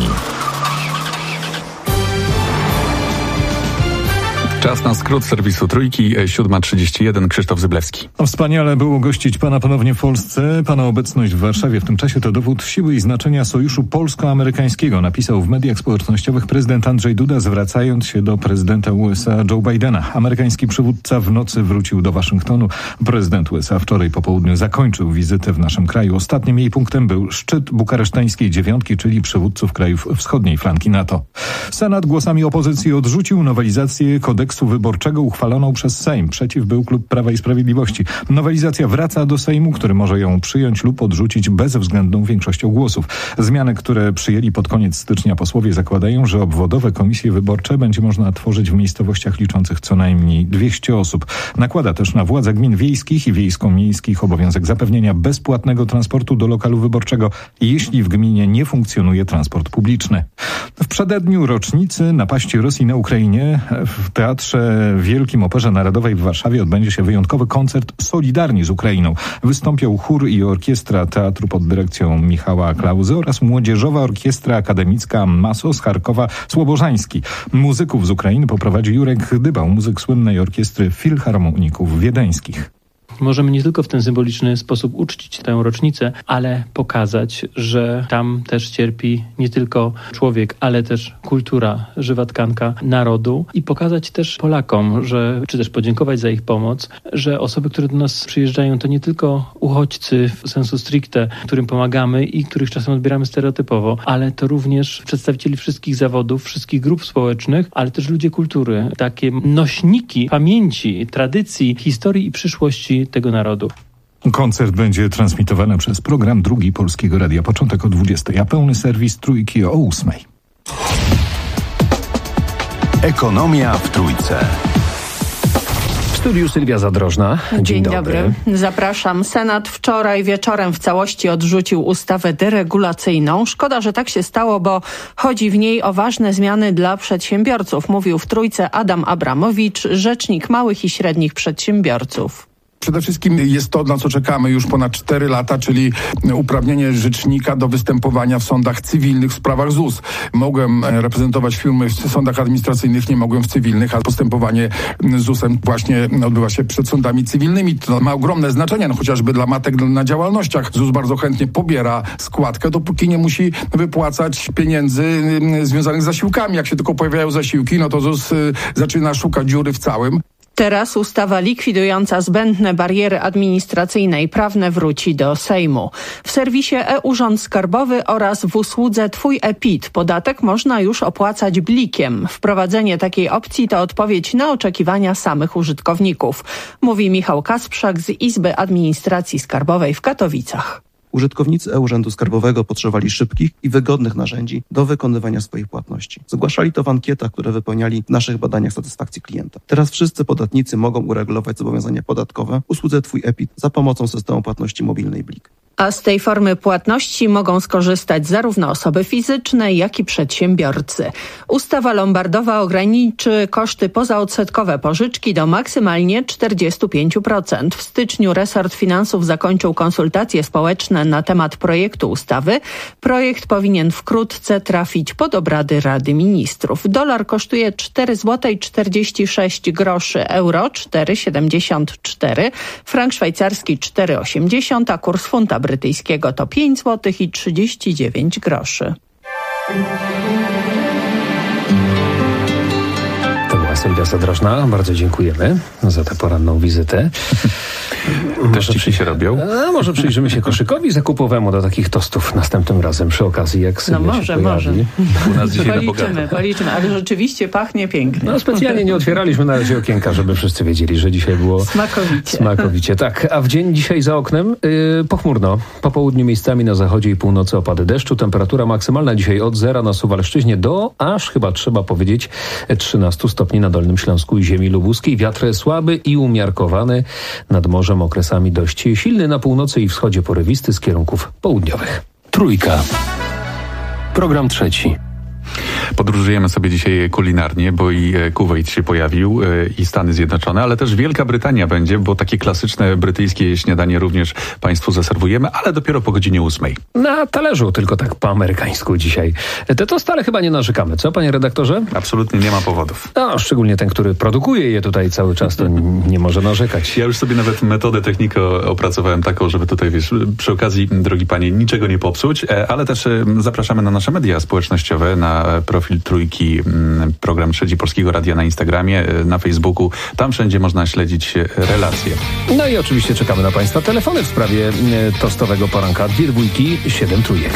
Czas na skrót serwisu Trójki, 7:31, Krzysztof Zyblewski. Wspaniale było gościć pana ponownie w Polsce. Pana obecność w Warszawie w tym czasie to dowód siły i znaczenia sojuszu polsko-amerykańskiego, napisał w mediach społecznościowych prezydent Andrzej Duda, zwracając się do prezydenta USA Joe Bidena. Amerykański przywódca w nocy wrócił do Waszyngtonu. Prezydent USA wczoraj po południu zakończył wizytę w naszym kraju. Ostatnim jej punktem był szczyt bukareszteńskiej dziewiątki, czyli przywódców krajów wschodniej flanki NATO. Senat głosami opozycji odrzucił nowelizację kodeksu wyborczego uchwaloną przez Sejm. Przeciw był klub Prawa i Sprawiedliwości. Nowelizacja wraca do Sejmu, który może ją przyjąć lub odrzucić bezwzględną większością głosów. Zmiany, które przyjęli pod koniec stycznia posłowie, zakładają, że obwodowe komisje wyborcze będzie można tworzyć w miejscowościach liczących co najmniej 200 osób. Nakłada też na władze gmin wiejskich i wiejsko-miejskich obowiązek zapewnienia bezpłatnego transportu do lokalu wyborczego, jeśli w gminie nie funkcjonuje transport publiczny. W przededniu rocznicy napaści Rosji na Ukrainie w Teatrze Wielkim Operze Narodowej w Warszawie odbędzie się wyjątkowy koncert Solidarni z Ukrainą. Wystąpią chór i orkiestra teatru pod dyrekcją Michała Klauzy oraz Młodzieżowa Orkiestra Akademicka MASO z Charkowa Słobożański. Muzyków z Ukrainy poprowadzi Jurek Dybał, muzyk słynnej orkiestry Filharmoników Wiedeńskich. Możemy nie tylko w ten symboliczny sposób uczcić tę rocznicę, ale pokazać, że tam też cierpi nie tylko człowiek, ale też kultura, żywa tkanka narodu i pokazać też Polakom, czy też podziękować za ich pomoc, że osoby, które do nas przyjeżdżają, to nie tylko uchodźcy w sensu stricte, którym pomagamy i których czasem odbieramy stereotypowo, ale to również przedstawicieli wszystkich zawodów, wszystkich grup społecznych, ale też ludzie kultury, takie nośniki pamięci, tradycji, historii i przyszłości tego narodu. Koncert będzie transmitowany przez program Drugi Polskiego Radia. Początek o 20:00, a pełny serwis Trójki o 8:00. Ekonomia w Trójce. W studiu Sylwia Zadrożna. Dzień dobry. Zapraszam. Senat wczoraj wieczorem w całości odrzucił ustawę deregulacyjną. Szkoda, że tak się stało, bo chodzi w niej o ważne zmiany dla przedsiębiorców, mówił w Trójce Adam Abramowicz, rzecznik małych i średnich przedsiębiorców. Przede wszystkim jest to, na co czekamy już ponad 4 lata, czyli uprawnienie rzecznika do występowania w sądach cywilnych w sprawach ZUS. Mogłem reprezentować firmy w sądach administracyjnych, nie mogłem w cywilnych, a postępowanie ZUS-em właśnie odbywa się przed sądami cywilnymi. To ma ogromne znaczenie, chociażby dla matek na działalnościach. ZUS bardzo chętnie pobiera składkę, dopóki nie musi wypłacać pieniędzy związanych z zasiłkami. Jak się tylko pojawiają zasiłki, no to ZUS zaczyna szukać dziury w całym. Teraz ustawa likwidująca zbędne bariery administracyjne i prawne wróci do Sejmu. W serwisie e-Urząd Skarbowy oraz w usłudze Twój e-PIT podatek można już opłacać blikiem. Wprowadzenie takiej opcji to odpowiedź na oczekiwania samych użytkowników, mówi Michał Kasprzak z Izby Administracji Skarbowej w Katowicach. Użytkownicy e-Urzędu Skarbowego potrzebowali szybkich i wygodnych narzędzi do wykonywania swoich płatności. Zgłaszali to w ankietach, które wypełniali w naszych badaniach satysfakcji klienta. Teraz wszyscy podatnicy mogą uregulować zobowiązania podatkowe w usłudze Twój e-PIT za pomocą systemu płatności mobilnej Blik. A z tej formy płatności mogą skorzystać zarówno osoby fizyczne, jak i przedsiębiorcy. Ustawa lombardowa ograniczy koszty pozaodsetkowe pożyczki do maksymalnie 45%. W styczniu resort finansów zakończył konsultacje społeczne na temat projektu ustawy. Projekt powinien wkrótce trafić pod obrady Rady Ministrów. Dolar kosztuje 4,46 zł, euro 4,74, frank szwajcarski 4,80, a kurs funta brytyjskiego to 5 zł i 39 groszy. Sylwia Zadrożna. Bardzo dziękujemy za tę poranną wizytę. Też ci się robią? A może przyjrzymy się koszykowi zakupowemu do takich tostów następnym razem przy okazji, jak Sylwia się może. U nas dzisiaj Policzymy, ale rzeczywiście pachnie pięknie. No specjalnie nie otwieraliśmy na razie okienka, żeby wszyscy wiedzieli, że dzisiaj było smakowicie. Tak, a w dzień dzisiaj za oknem pochmurno. Po południu miejscami na zachodzie i północy opady deszczu. Temperatura maksymalna dzisiaj od 0 na Suwalszczyźnie do aż chyba trzeba powiedzieć 13 stopni na Dolnym Śląsku i ziemi lubuskiej. Wiatr słaby i umiarkowany, nad morzem okresami dość silny, na północy i wschodzie porywisty z kierunków południowych. Trójka. Program trzeci. Podróżujemy sobie dzisiaj kulinarnie, bo i Kuwejt się pojawił, i Stany Zjednoczone, ale też Wielka Brytania będzie, bo takie klasyczne brytyjskie śniadanie również Państwu zaserwujemy, ale dopiero po godzinie 8. Na talerzu, tylko tak po amerykańsku dzisiaj. To stale chyba nie narzekamy, co, panie redaktorze? Absolutnie nie ma powodów. No, szczególnie ten, który produkuje je tutaj cały czas, to nie może narzekać. Ja już sobie nawet metodę, technikę opracowałem taką, żeby tutaj, przy okazji, drogi panie, niczego nie popsuć, ale też zapraszamy na nasze media społecznościowe, na profil Trójki, program Trzeci Polskiego Radia na Instagramie, na Facebooku. Tam wszędzie można śledzić relacje. No i oczywiście czekamy na Państwa telefony w sprawie tostowego poranka. 2 dwójki, 7 trójek.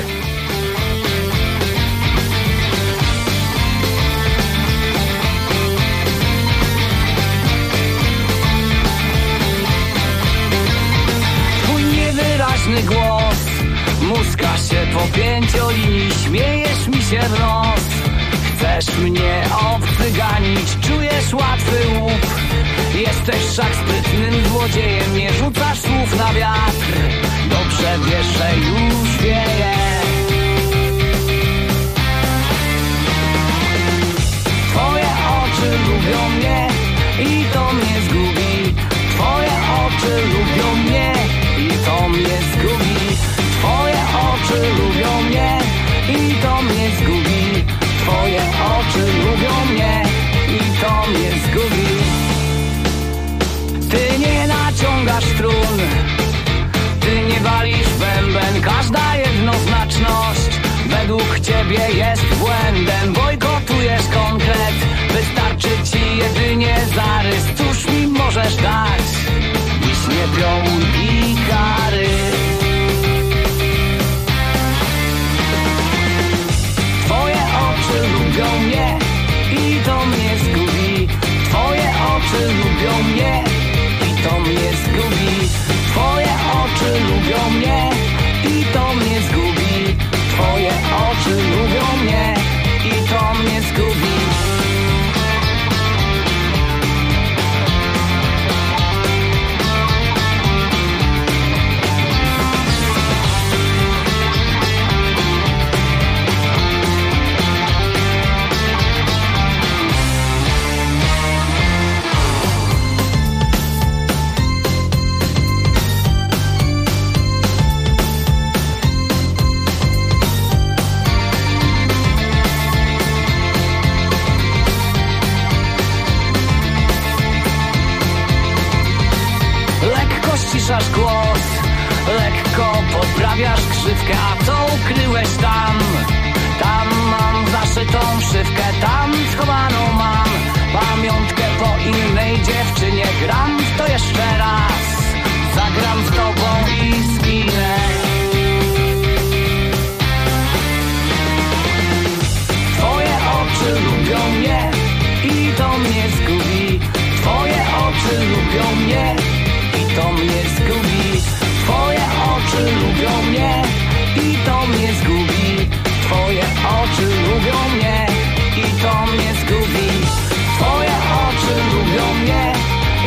Twój niewyraźny głos muska się po pięciolinii, śmiejesz mi się w nos. Chcesz mnie obcyganić, czujesz łatwy łup. Jesteś wszak sprytnym złodziejem, nie rzucasz słów na wiatr. Dobrze wiesz, że już wieje. Twoje oczy lubią mnie i to mnie zgubi. Twoje oczy lubią mnie i to mnie zgubi. Twoje oczy lubią mnie i to mnie zgubi. Twoje oczy lubią mnie i to mnie zgubi. Ty nie naciągasz strun, ty nie walisz bęben. Każda jednoznaczność według ciebie jest błędem. Bojkotujesz konkret, wystarczy ci jedynie zarys. Cóż mi możesz dać, dziś nie piołun i kary. Twoje oczy lubią mnie i to mnie zgubi. Twoje oczy lubią mnie i to mnie zgubi. Twoje oczy lubią mnie i to mnie zgubi. Twoje oczy lubią mnie i to mnie zgubi. Ściszasz głos, lekko poprawiasz krzywkę. A co ukryłeś tam? Tam mam zaszytą szywkę, tam schowaną mam pamiątkę po innej dziewczynie. Gram w to jeszcze raz, zagram z tobą i zginę. Twoje oczy lubią mnie i to mnie zgubi. Twoje oczy lubią mnie i to mnie zgubi. Twoje oczy lubią mnie i to mnie zgubi. Twoje oczy lubią mnie i to mnie zgubi. Twoje oczy lubią mnie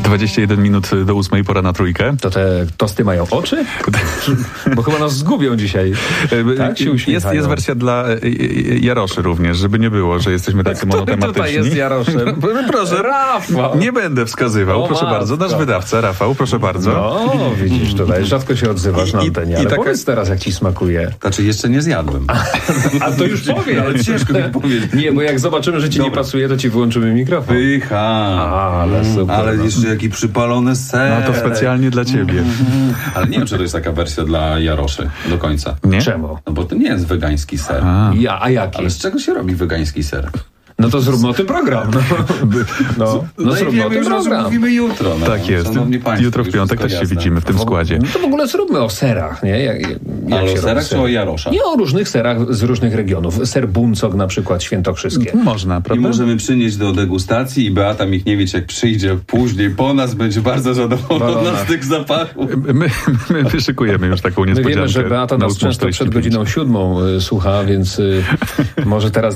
21 minut do 8, pora na trójkę. To te tosty mają oczy? Bo chyba nas zgubią dzisiaj. Tak się uśmiechają. Jest wersja dla Jaroszy również, żeby nie było, że jesteśmy tacy monotematyczni. Tutaj jest Jaroszem. Proszę, Rafał. Nie będę wskazywał, proszę bardzo. Nasz wydawca, Rafał, proszę bardzo. No, widzisz, tutaj rzadko się odzywasz na antenie, ale powiedz teraz, jak ci smakuje. Znaczy, jeszcze nie zjadłem. A to już powiem. Ale ciężko mi powiedzieć. Nie, bo jak zobaczymy, że ci nie pasuje, to ci wyłączymy mikrofon. Pycha. Ale super. Ale jeszcze jaki przypalony ser. No to specjalnie dla ciebie. Ale nie wiem, czy to jest taka wersja dla Jaroszy do końca. Nie? Czemu? No bo to nie jest wegański ser. A jaki? Ale z czego się robi wegański ser? No to zróbmy o tym program. No zróbmy o tym program. Mówimy jutro. No. Tak jest. Jutro w piątek też się widzimy w tym składzie. No to w ogóle zróbmy o serach, nie? Jak ale o serach czy o Jaroszach? Nie, o różnych serach z różnych regionów. Ser buncok na przykład świętokrzyskie. Można, prawda? I możemy przynieść do degustacji i Beata Michniewicz, jak przyjdzie później po nas, będzie bardzo zadowolona z tych zapachów. My szykujemy już taką niespodziankę. My wiemy, że Beata nas często przed godziną 7 słucha, więc może teraz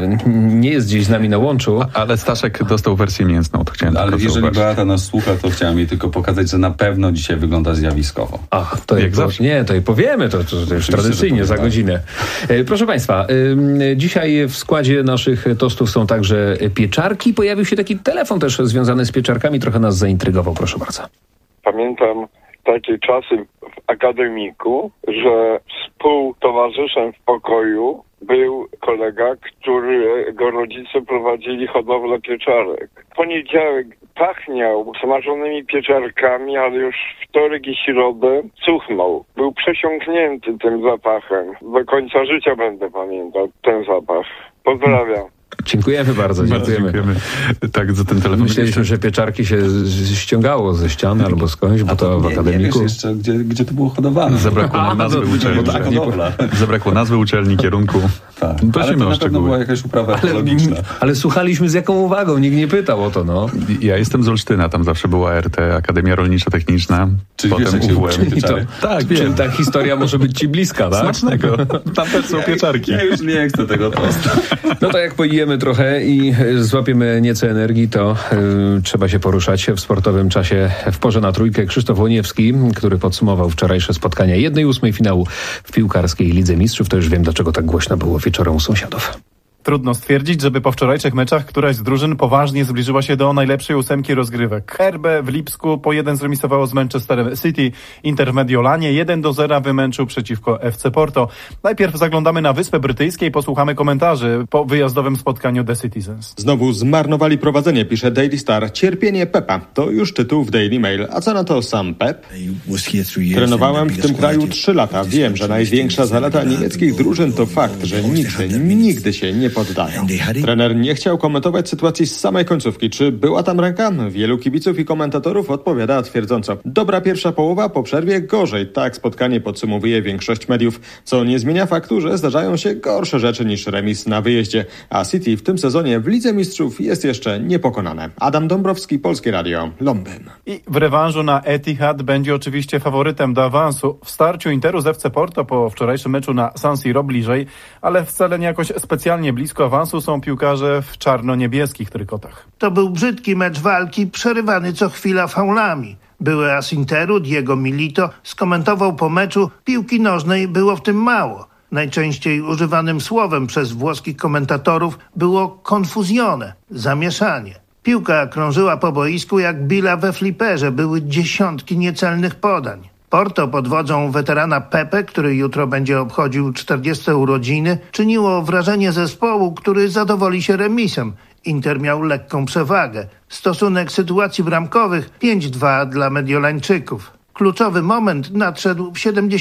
nie jest gdzieś z nami na łączu. Ale Staszek dostał wersję mięsną, to chciałem. Ale jeżeli Beata nas słucha, to chciałem jej tylko pokazać, że na pewno dzisiaj wygląda zjawiskowo. To jak zawsze. Nie, to i powiemy, to już tradycyjnie za godzinę. Proszę Państwa, dzisiaj w składzie naszych tostów są także pieczarki. Pojawił się taki telefon też związany z pieczarkami. Trochę nas zaintrygował, proszę bardzo. Pamiętam takie czasy w akademiku, że współtowarzyszem w pokoju był kolega, którego rodzice prowadzili hodowlę pieczarek. Poniedziałek pachniał smażonymi pieczarkami, ale już wtorek i środę cuchnął. Był przesiąknięty tym zapachem. Do końca życia będę pamiętał ten zapach. Pozdrawiam. Dziękujemy bardzo. Dziękujemy. Tak, za ten telefon. Myśleliśmy, że pieczarki się ściągało ze ściany albo skądś, bo to w akademiku. Nie wiesz jeszcze, gdzie to było hodowane. Zabrakło nazwy uczelni. Zabrakło nazwy uczelni, kierunku. Tak. Ale to na pewno była jakaś uprawa ekologiczna. Ale słuchaliśmy z jaką uwagą, nikt nie pytał o to, no. Ja jestem z Olsztyna, tam zawsze była RT, Akademia Rolniczo-Techniczna. Czyli potem UWM. Tak, wiem. Ta historia może być ci bliska, tak? Smacznego. Tam też są pieczarki. Ja już nie chcę tego tostu. No to jak pojemy trochę i złapiemy nieco energii, to trzeba się poruszać w sportowym czasie. W porze na trójkę Krzysztof Łoniewski, który podsumował wczorajsze spotkania 1/8 finału w piłkarskiej Lidze Mistrzów. To już wiem, dlaczego tak głośno było wieczorem u sąsiadów. Trudno stwierdzić, żeby po wczorajszych meczach któraś z drużyn poważnie zbliżyła się do najlepszej 8 rozgrywek. RB w Lipsku po 1 zremisowało z Manchesterem City, Inter w Mediolanie 1-0 wymęczył przeciwko FC Porto. Najpierw zaglądamy na Wyspę Brytyjskie i posłuchamy komentarzy po wyjazdowym spotkaniu The Citizens. Znowu zmarnowali prowadzenie, pisze Daily Star. Cierpienie Pepa. To już tytuł w Daily Mail. A co na to sam Pep? Trenowałem w tym kraju 3 lata. Wiem, że największa zaleta niemieckich drużyn to fakt, że nigdy się nie poddają. Trener nie chciał komentować sytuacji z samej końcówki. Czy była tam ręka? Wielu kibiców i komentatorów odpowiada twierdząco. Dobra pierwsza połowa, po przerwie gorzej. Tak spotkanie podsumowuje większość mediów, co nie zmienia faktu, że zdarzają się gorsze rzeczy niż remis na wyjeździe. A City w tym sezonie w Lidze Mistrzów jest jeszcze niepokonane. Adam Dąbrowski, Polskie Radio, Londyn. I w rewanżu na Etihad będzie oczywiście faworytem do awansu. W starciu Interu z FC Porto po wczorajszym meczu na San Siro bliżej, ale wcale nie jakoś specjalnie blisko awansu są piłkarze w czarno-niebieskich trykotach. To był brzydki mecz walki, przerywany co chwila faulami. Były as Interu, Diego Milito, skomentował po meczu: piłki nożnej było w tym mało. Najczęściej używanym słowem przez włoskich komentatorów było confusione, zamieszanie. Piłka krążyła po boisku jak bila we fliperze, były dziesiątki niecelnych podań. Porto pod wodzą weterana Pepe, który jutro będzie obchodził 40 urodziny, czyniło wrażenie zespołu, który zadowoli się remisem. Inter miał lekką przewagę. Stosunek sytuacji bramkowych 5-2 dla Mediolańczyków. Kluczowy moment nadszedł w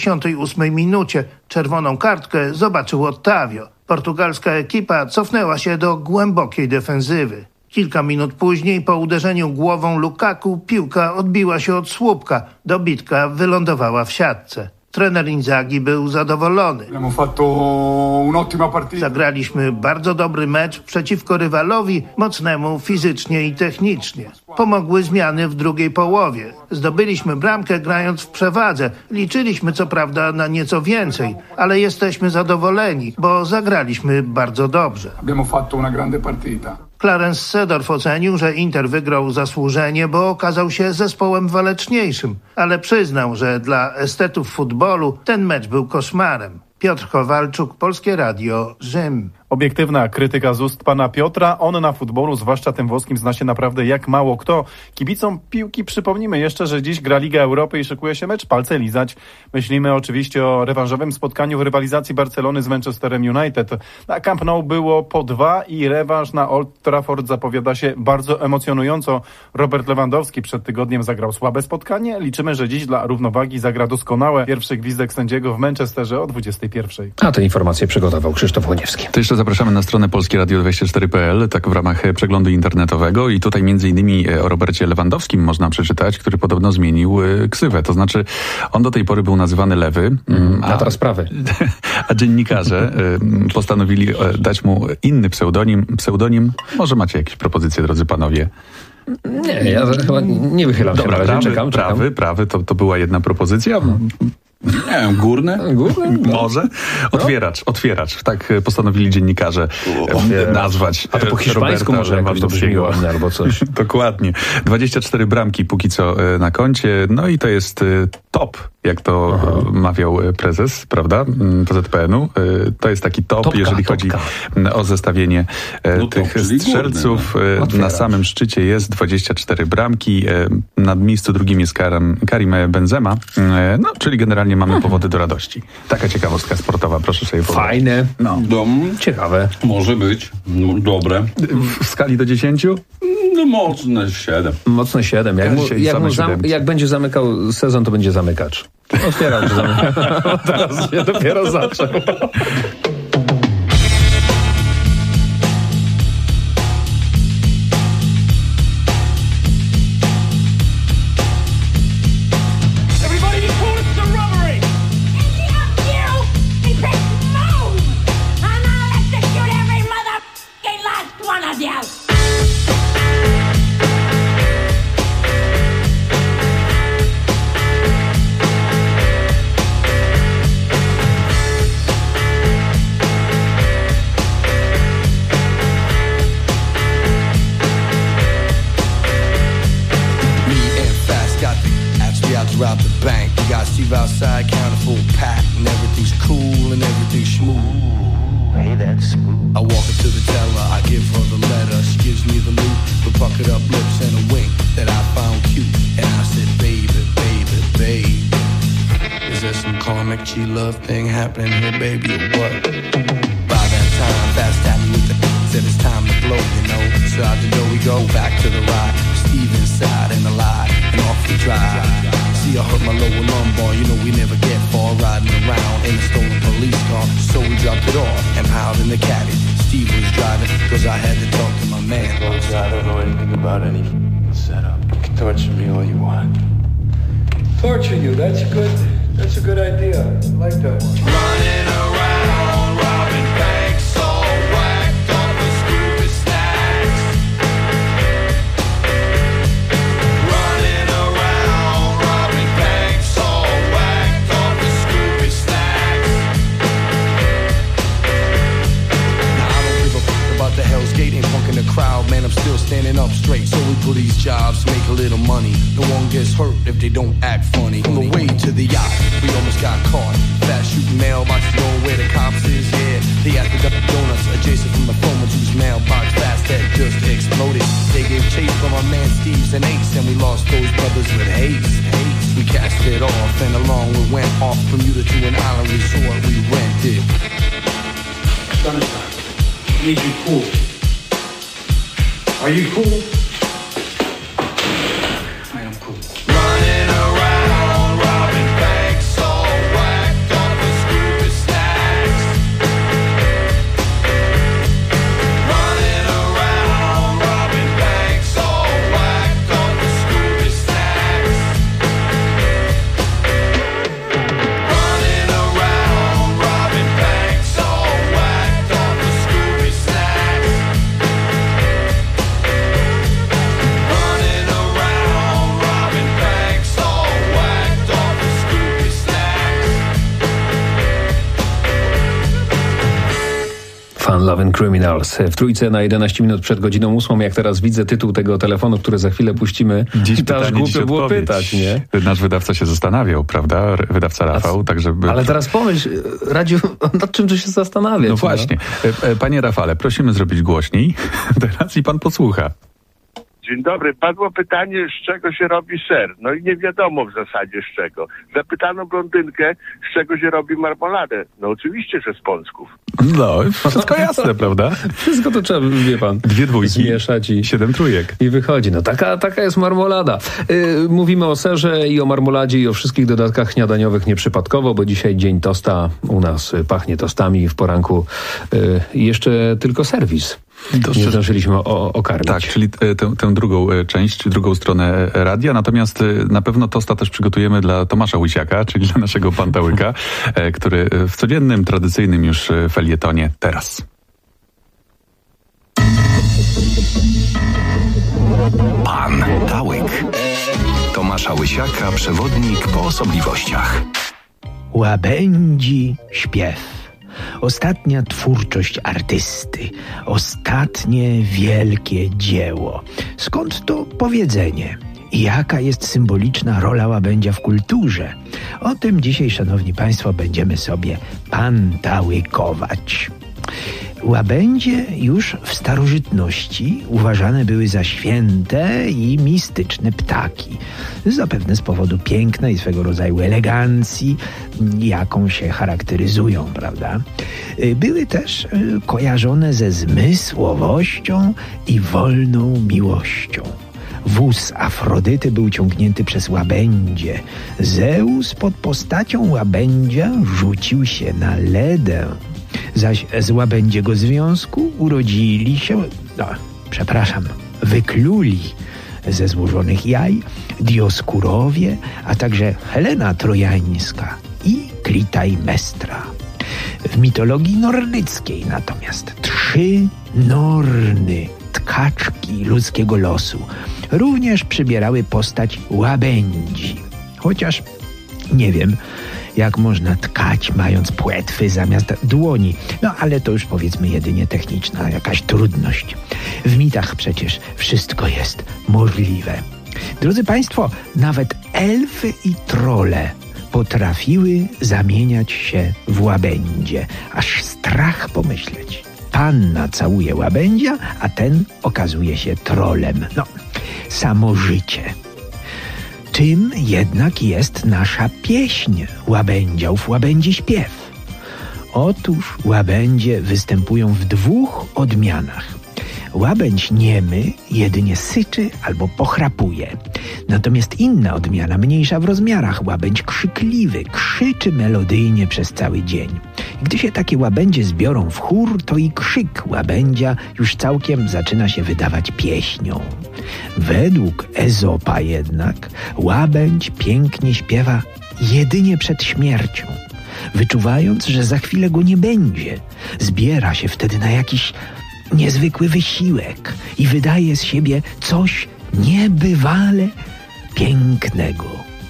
78 minucie. Czerwoną kartkę zobaczył Ottavio. Portugalska ekipa cofnęła się do głębokiej defensywy. Kilka minut później, po uderzeniu głową Lukaku, piłka odbiła się od słupka. Dobitka wylądowała w siatce. Trener Inzaghi był zadowolony. Zagraliśmy bardzo dobry mecz przeciwko rywalowi mocnemu fizycznie i technicznie. Pomogły zmiany w drugiej połowie. Zdobyliśmy bramkę grając w przewadze. Liczyliśmy co prawda na nieco więcej, ale jesteśmy zadowoleni, bo zagraliśmy bardzo dobrze. Clarence Seedorf ocenił, że Inter wygrał zasłużenie, bo okazał się zespołem waleczniejszym, ale przyznał, że dla estetów futbolu ten mecz był koszmarem. Piotr Kowalczuk, Polskie Radio, Rzym. Obiektywna krytyka z ust pana Piotra. On na futbolu, zwłaszcza tym włoskim, zna się naprawdę jak mało kto. Kibicom piłki przypomnijmy jeszcze, że dziś gra Liga Europy i szykuje się mecz palce lizać. Myślimy oczywiście o rewanżowym spotkaniu w rywalizacji Barcelony z Manchesterem United. Na Camp Nou było po 2 i rewanż na Old Trafford zapowiada się bardzo emocjonująco. Robert Lewandowski przed tygodniem zagrał słabe spotkanie. Liczymy, że dziś dla równowagi zagra doskonałe. Pierwszy gwizdek sędziego w Manchesterze o 21:00. A te informacje przygotował Krzysztof Łoniewski. To jeszcze zapraszamy na stronę polskieradio24.pl, tak w ramach przeglądu internetowego i tutaj między innymi o Robercie Lewandowskim można przeczytać, który podobno zmienił ksywę. To znaczy on do tej pory był nazywany Lewy, a teraz Prawy. A dziennikarze postanowili dać mu inny pseudonim. Może macie jakieś propozycje, drodzy panowie? Nie, ja chyba nie wychylam się. Dobra, czekam. Prawy, to była jedna propozycja. Nie wiem, górne? Może? Otwieracz. Tak postanowili dziennikarze nazwać. A to po hiszpańsku może jakoś to brzmiło albo coś. Dokładnie. 24 bramki póki co na koncie. No i to jest top, jak to mawiał prezes, prawda? PZPN-u. To jest taki top, jeżeli chodzi o zestawienie tych strzelców. Na samym szczycie jest 24 bramki. Na miejscu drugim jest Karim Benzema. No, czyli generalnie mamy powody do radości. Taka ciekawostka sportowa, proszę sobie powiedzieć. Fajne. No. Ciekawe. Może być. Dobre. W skali do 10? No mocne 7. Mocne 7. Jak będzie zamykał sezon, to będzie zamykacz. Otwierał, czy zamykał. Teraz się dopiero zaczął. Rob the bank. You got Steve outside, counting full pack, and everything's cool and everything's smooth. Hey, that's smooth. I walk up to the teller, I give her the letter. She gives me the loot, the bucket up lips and a wink that I found cute. And I said, baby, baby, baby, is there some karmic G-love thing happening here, baby, or what? By that time, fast tapping with the said it's time to blow, you know. So out the door we go, back to the ride. Steve inside and alive, and off we drive. See, I hurt my lower lumbar, you know we never get far riding around in a stolen police car. So we dropped it off and piled in the caddy. Steve was driving, cause I had to talk to my man. Look, I don't know anything about any setup. You can torture me all you want. Torture you, that's a good idea. I like that one. Running around, robbing banks, all whacked up with stupid stacks. Running around, robbing banks, all whacked up with stupid stacks. Now I don't give a fuck about the Hell's Gate and punking the crowd, man, I'm still standing up straight. So we pull these jobs, make a little money. No one gets hurt if they don't act funny. On the way to the yacht, we almost got caught. Fast shooting mailboxes, going where the cops is, yeah. They asked the donuts adjacent from the phone whose mailbox fast that just exploded. They gave chase from our man Steve's and Ace, and we lost those brothers with haste. We cast it off, and along we went off Bermuda to an island resort we rented. Sunshine, I need you cool. Are you cool? I am cool. Running around, robbing banks, all whacked up with stupid stacks. Running around, robbing banks, all whacked up with stupid stacks. Running around, robbing banks, all whacked up with stupid stacks. Fun Lovin' Criminals. W Trójce na 11 minut przed godziną 8. Jak teraz widzę tytuł tego telefonu, który za chwilę puścimy, dziś to aż głupio było pytać, nie? Nasz wydawca się zastanawiał, prawda? Wydawca Rafał, tak żeby... Ale teraz pomyśl, Radziu, nad czym tu się zastanawiać? No właśnie. Panie Rafale, prosimy zrobić głośniej teraz i pan posłucha. Dzień dobry. Padło pytanie, z czego się robi ser. No i nie wiadomo w zasadzie z czego. Zapytano blondynkę, z czego się robi marmoladę. No oczywiście, że z pączków. No, wszystko jasne, prawda? Wszystko to trzeba, wie pan, 2 dwójki, zmieszać i 7 trójek. I wychodzi. No taka jest marmolada. Mówimy o serze i o marmoladzie i o wszystkich dodatkach śniadaniowych nieprzypadkowo, bo dzisiaj dzień tosta. U nas pachnie tostami w poranku. Jeszcze tylko serwis. Nie zdążyliśmy okarmić. Tak, czyli tę drugą część, drugą stronę radia. Natomiast na pewno tosta też przygotujemy dla Tomasza Łysiaka, czyli dla naszego Pantałyka, który w codziennym, tradycyjnym już felietonie teraz. Pan Tałyk. Tomasza Łysiaka, przewodnik po osobliwościach. Łabędzi śpiew. Ostatnia twórczość artysty, ostatnie wielkie dzieło. Skąd to powiedzenie? I jaka jest symboliczna rola łabędzia w kulturze? O tym dzisiaj, szanowni państwo, będziemy sobie pantałykować. Łabędzie już w starożytności uważane były za święte i mistyczne ptaki. Zapewne z powodu piękna i swego rodzaju elegancji, jaką się charakteryzują, prawda? Były też kojarzone ze zmysłowością i wolną miłością. Wóz Afrodyty był ciągnięty przez łabędzie. Zeus pod postacią łabędzia rzucił się na Ledę. Zaś z łabędziego związku urodzili się, wykluli ze złożonych jaj Dioskurowie, a także Helena Trojańska i Klitajmestra. W mitologii nordyckiej natomiast 3 Norny, tkaczki ludzkiego losu, również przybierały postać łabędzi. Chociaż nie wiem, jak można tkać, mając płetwy zamiast dłoni. No ale to już powiedzmy jedynie techniczna jakaś trudność. W mitach przecież wszystko jest możliwe. Drodzy państwo, nawet elfy i trolle potrafiły zamieniać się w łabędzie. Aż strach pomyśleć. Panna całuje łabędzia, a ten okazuje się trolem. No, samo życie. Czym jednak jest nasza pieśń łabędziów, łabędzi śpiew? Otóż łabędzie występują w 2 odmianach. Łabędź niemy jedynie syczy albo pochrapuje. Natomiast inna odmiana, mniejsza w rozmiarach, łabędź krzykliwy, krzyczy melodyjnie przez cały dzień. Gdy się takie łabędzie zbiorą w chór, to i krzyk łabędzia już całkiem zaczyna się wydawać pieśnią. Według Ezopa jednak łabędź pięknie śpiewa jedynie przed śmiercią. Wyczuwając, że za chwilę go nie będzie, zbiera się wtedy na jakiś niezwykły wysiłek i wydaje z siebie coś niebywale pięknego.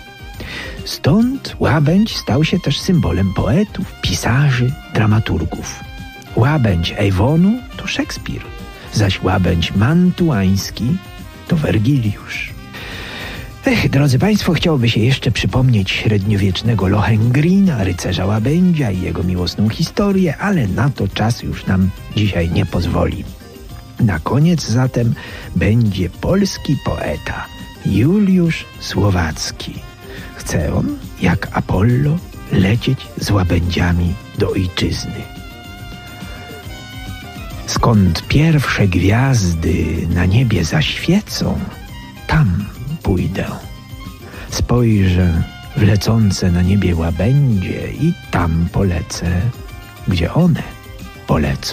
Stąd łabędź stał się też symbolem poetów, pisarzy, dramaturgów. Łabędź Ewonu to Szekspir, zaś łabędź mantuański to Wergiliusz. Drodzy państwo, chciałoby się jeszcze przypomnieć średniowiecznego Lohengrina, rycerza łabędzia i jego miłosną historię, ale na to czas już nam dzisiaj nie pozwoli. Na koniec zatem będzie polski poeta Juliusz Słowacki. Chce on, jak Apollo, lecieć z łabędziami do ojczyzny. Skąd pierwsze gwiazdy na niebie zaświecą, tam pójdę. Spojrzę w lecące na niebie łabędzie i tam polecę, gdzie one polecą.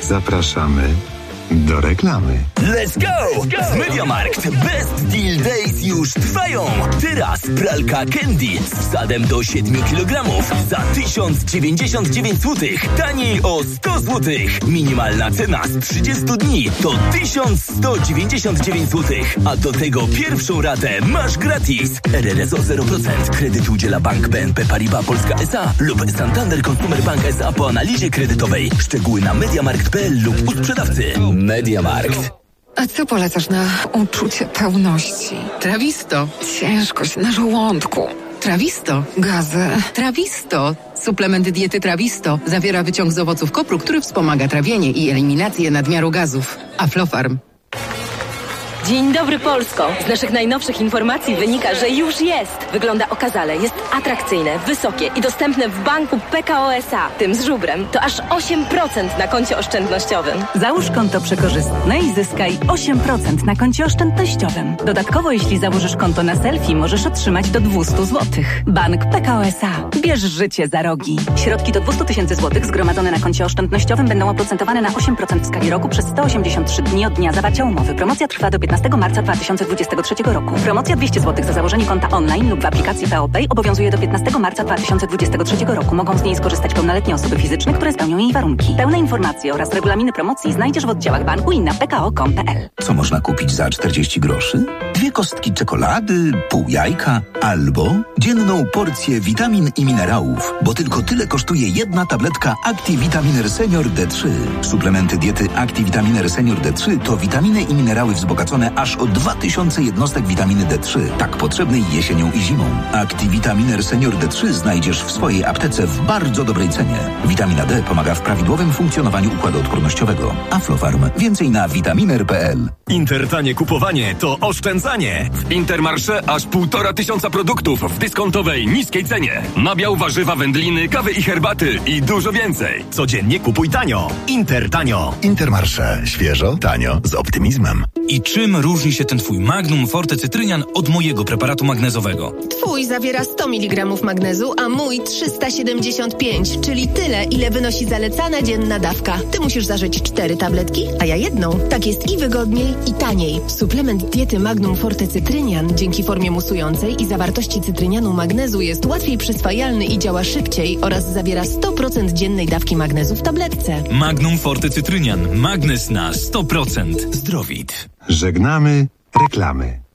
Zapraszamy do reklamy. Let's go! Z MediaMarkt Best Deal Days już trwają. Teraz pralka Candy z wsadem do 7 kg za 1099 zł. Taniej o 100 zł. Minimalna cena z 30 dni to 1199 zł. A do tego pierwszą ratę masz gratis. RRSO 0%. Kredyt udziela Bank BNP Paribas Polska S.A. lub Santander Consumer Bank S.A. po analizie kredytowej. Szczegóły na mediamarkt.pl lub u sprzedawcy. MediaMarkt. A co polecasz na uczucie pełności? Trawisto. Ciężkość na żołądku. Trawisto. Gazy. Trawisto. Suplement diety Trawisto zawiera wyciąg z owoców kopru, który wspomaga trawienie i eliminację nadmiaru gazów. Aflofarm. Dzień dobry, Polsko! Z naszych najnowszych informacji wynika, że już jest. Wygląda okazale, jest atrakcyjne, wysokie i dostępne w banku PKO SA. Tym z żubrem to aż 8% na koncie oszczędnościowym. Załóż konto przekorzystne i zyskaj 8% na koncie oszczędnościowym. Dodatkowo, jeśli założysz konto na selfie, możesz otrzymać do 200 zł. Bank PKO SA. Bierz życie za rogi. Środki do 200 000 złotych zgromadzone na koncie oszczędnościowym będą oprocentowane na 8% w skali roku przez 183 dni od dnia zawarcia umowy. Promocja trwa do 15 marca 2023 roku. Promocja 200 zł za założenie konta online lub w aplikacji PeoPay obowiązuje do 15 marca 2023 roku. Mogą z niej skorzystać pełnoletnie osoby fizyczne, które spełnią jej warunki. Pełne informacje oraz regulaminy promocji znajdziesz w oddziałach banku i na pko.com.pl. Co można kupić za 40 groszy? 2 kostki czekolady, pół jajka albo dzienną porcję witamin i minerałów, bo tylko tyle kosztuje jedna tabletka ActiVitaminer Senior D3. Suplementy diety ActiVitaminer Senior D3 to witaminy i minerały wzbogacone aż o 2000 jednostek witaminy D3, tak potrzebnej jesienią i zimą. ActiVitaminer Senior D3 znajdziesz w swojej aptece w bardzo dobrej cenie. Witamina D pomaga w prawidłowym funkcjonowaniu układu odpornościowego. Aflofarm. Więcej na vitaminer.pl. Intertanie kupowanie to oszczędzanie. W Intermarché aż 1500 produktów w dyskontowej, niskiej cenie. Nabiał, warzywa, wędliny, kawy i herbaty i dużo więcej. Codziennie kupuj tanio. Intertanio. Intermarché. Świeżo, tanio, z optymizmem. I czym różni się ten twój Magnum Forte Cytrynian od mojego preparatu magnezowego? Twój zawiera 100 mg magnezu, a mój 375, czyli tyle, ile wynosi zalecana dzienna dawka. Ty musisz zażyć 4 tabletki, a ja jedną. Tak jest i wygodniej, i taniej. Suplement diety Magnum Forte Cytrynian dzięki formie musującej i zawartości cytrynianu magnezu jest łatwiej przyswajalny i działa szybciej oraz zawiera 100% dziennej dawki magnezu w tabletce. Magnum Forte Cytrynian. Magnez na 100%. Zdrowit. Żegnamy reklamy.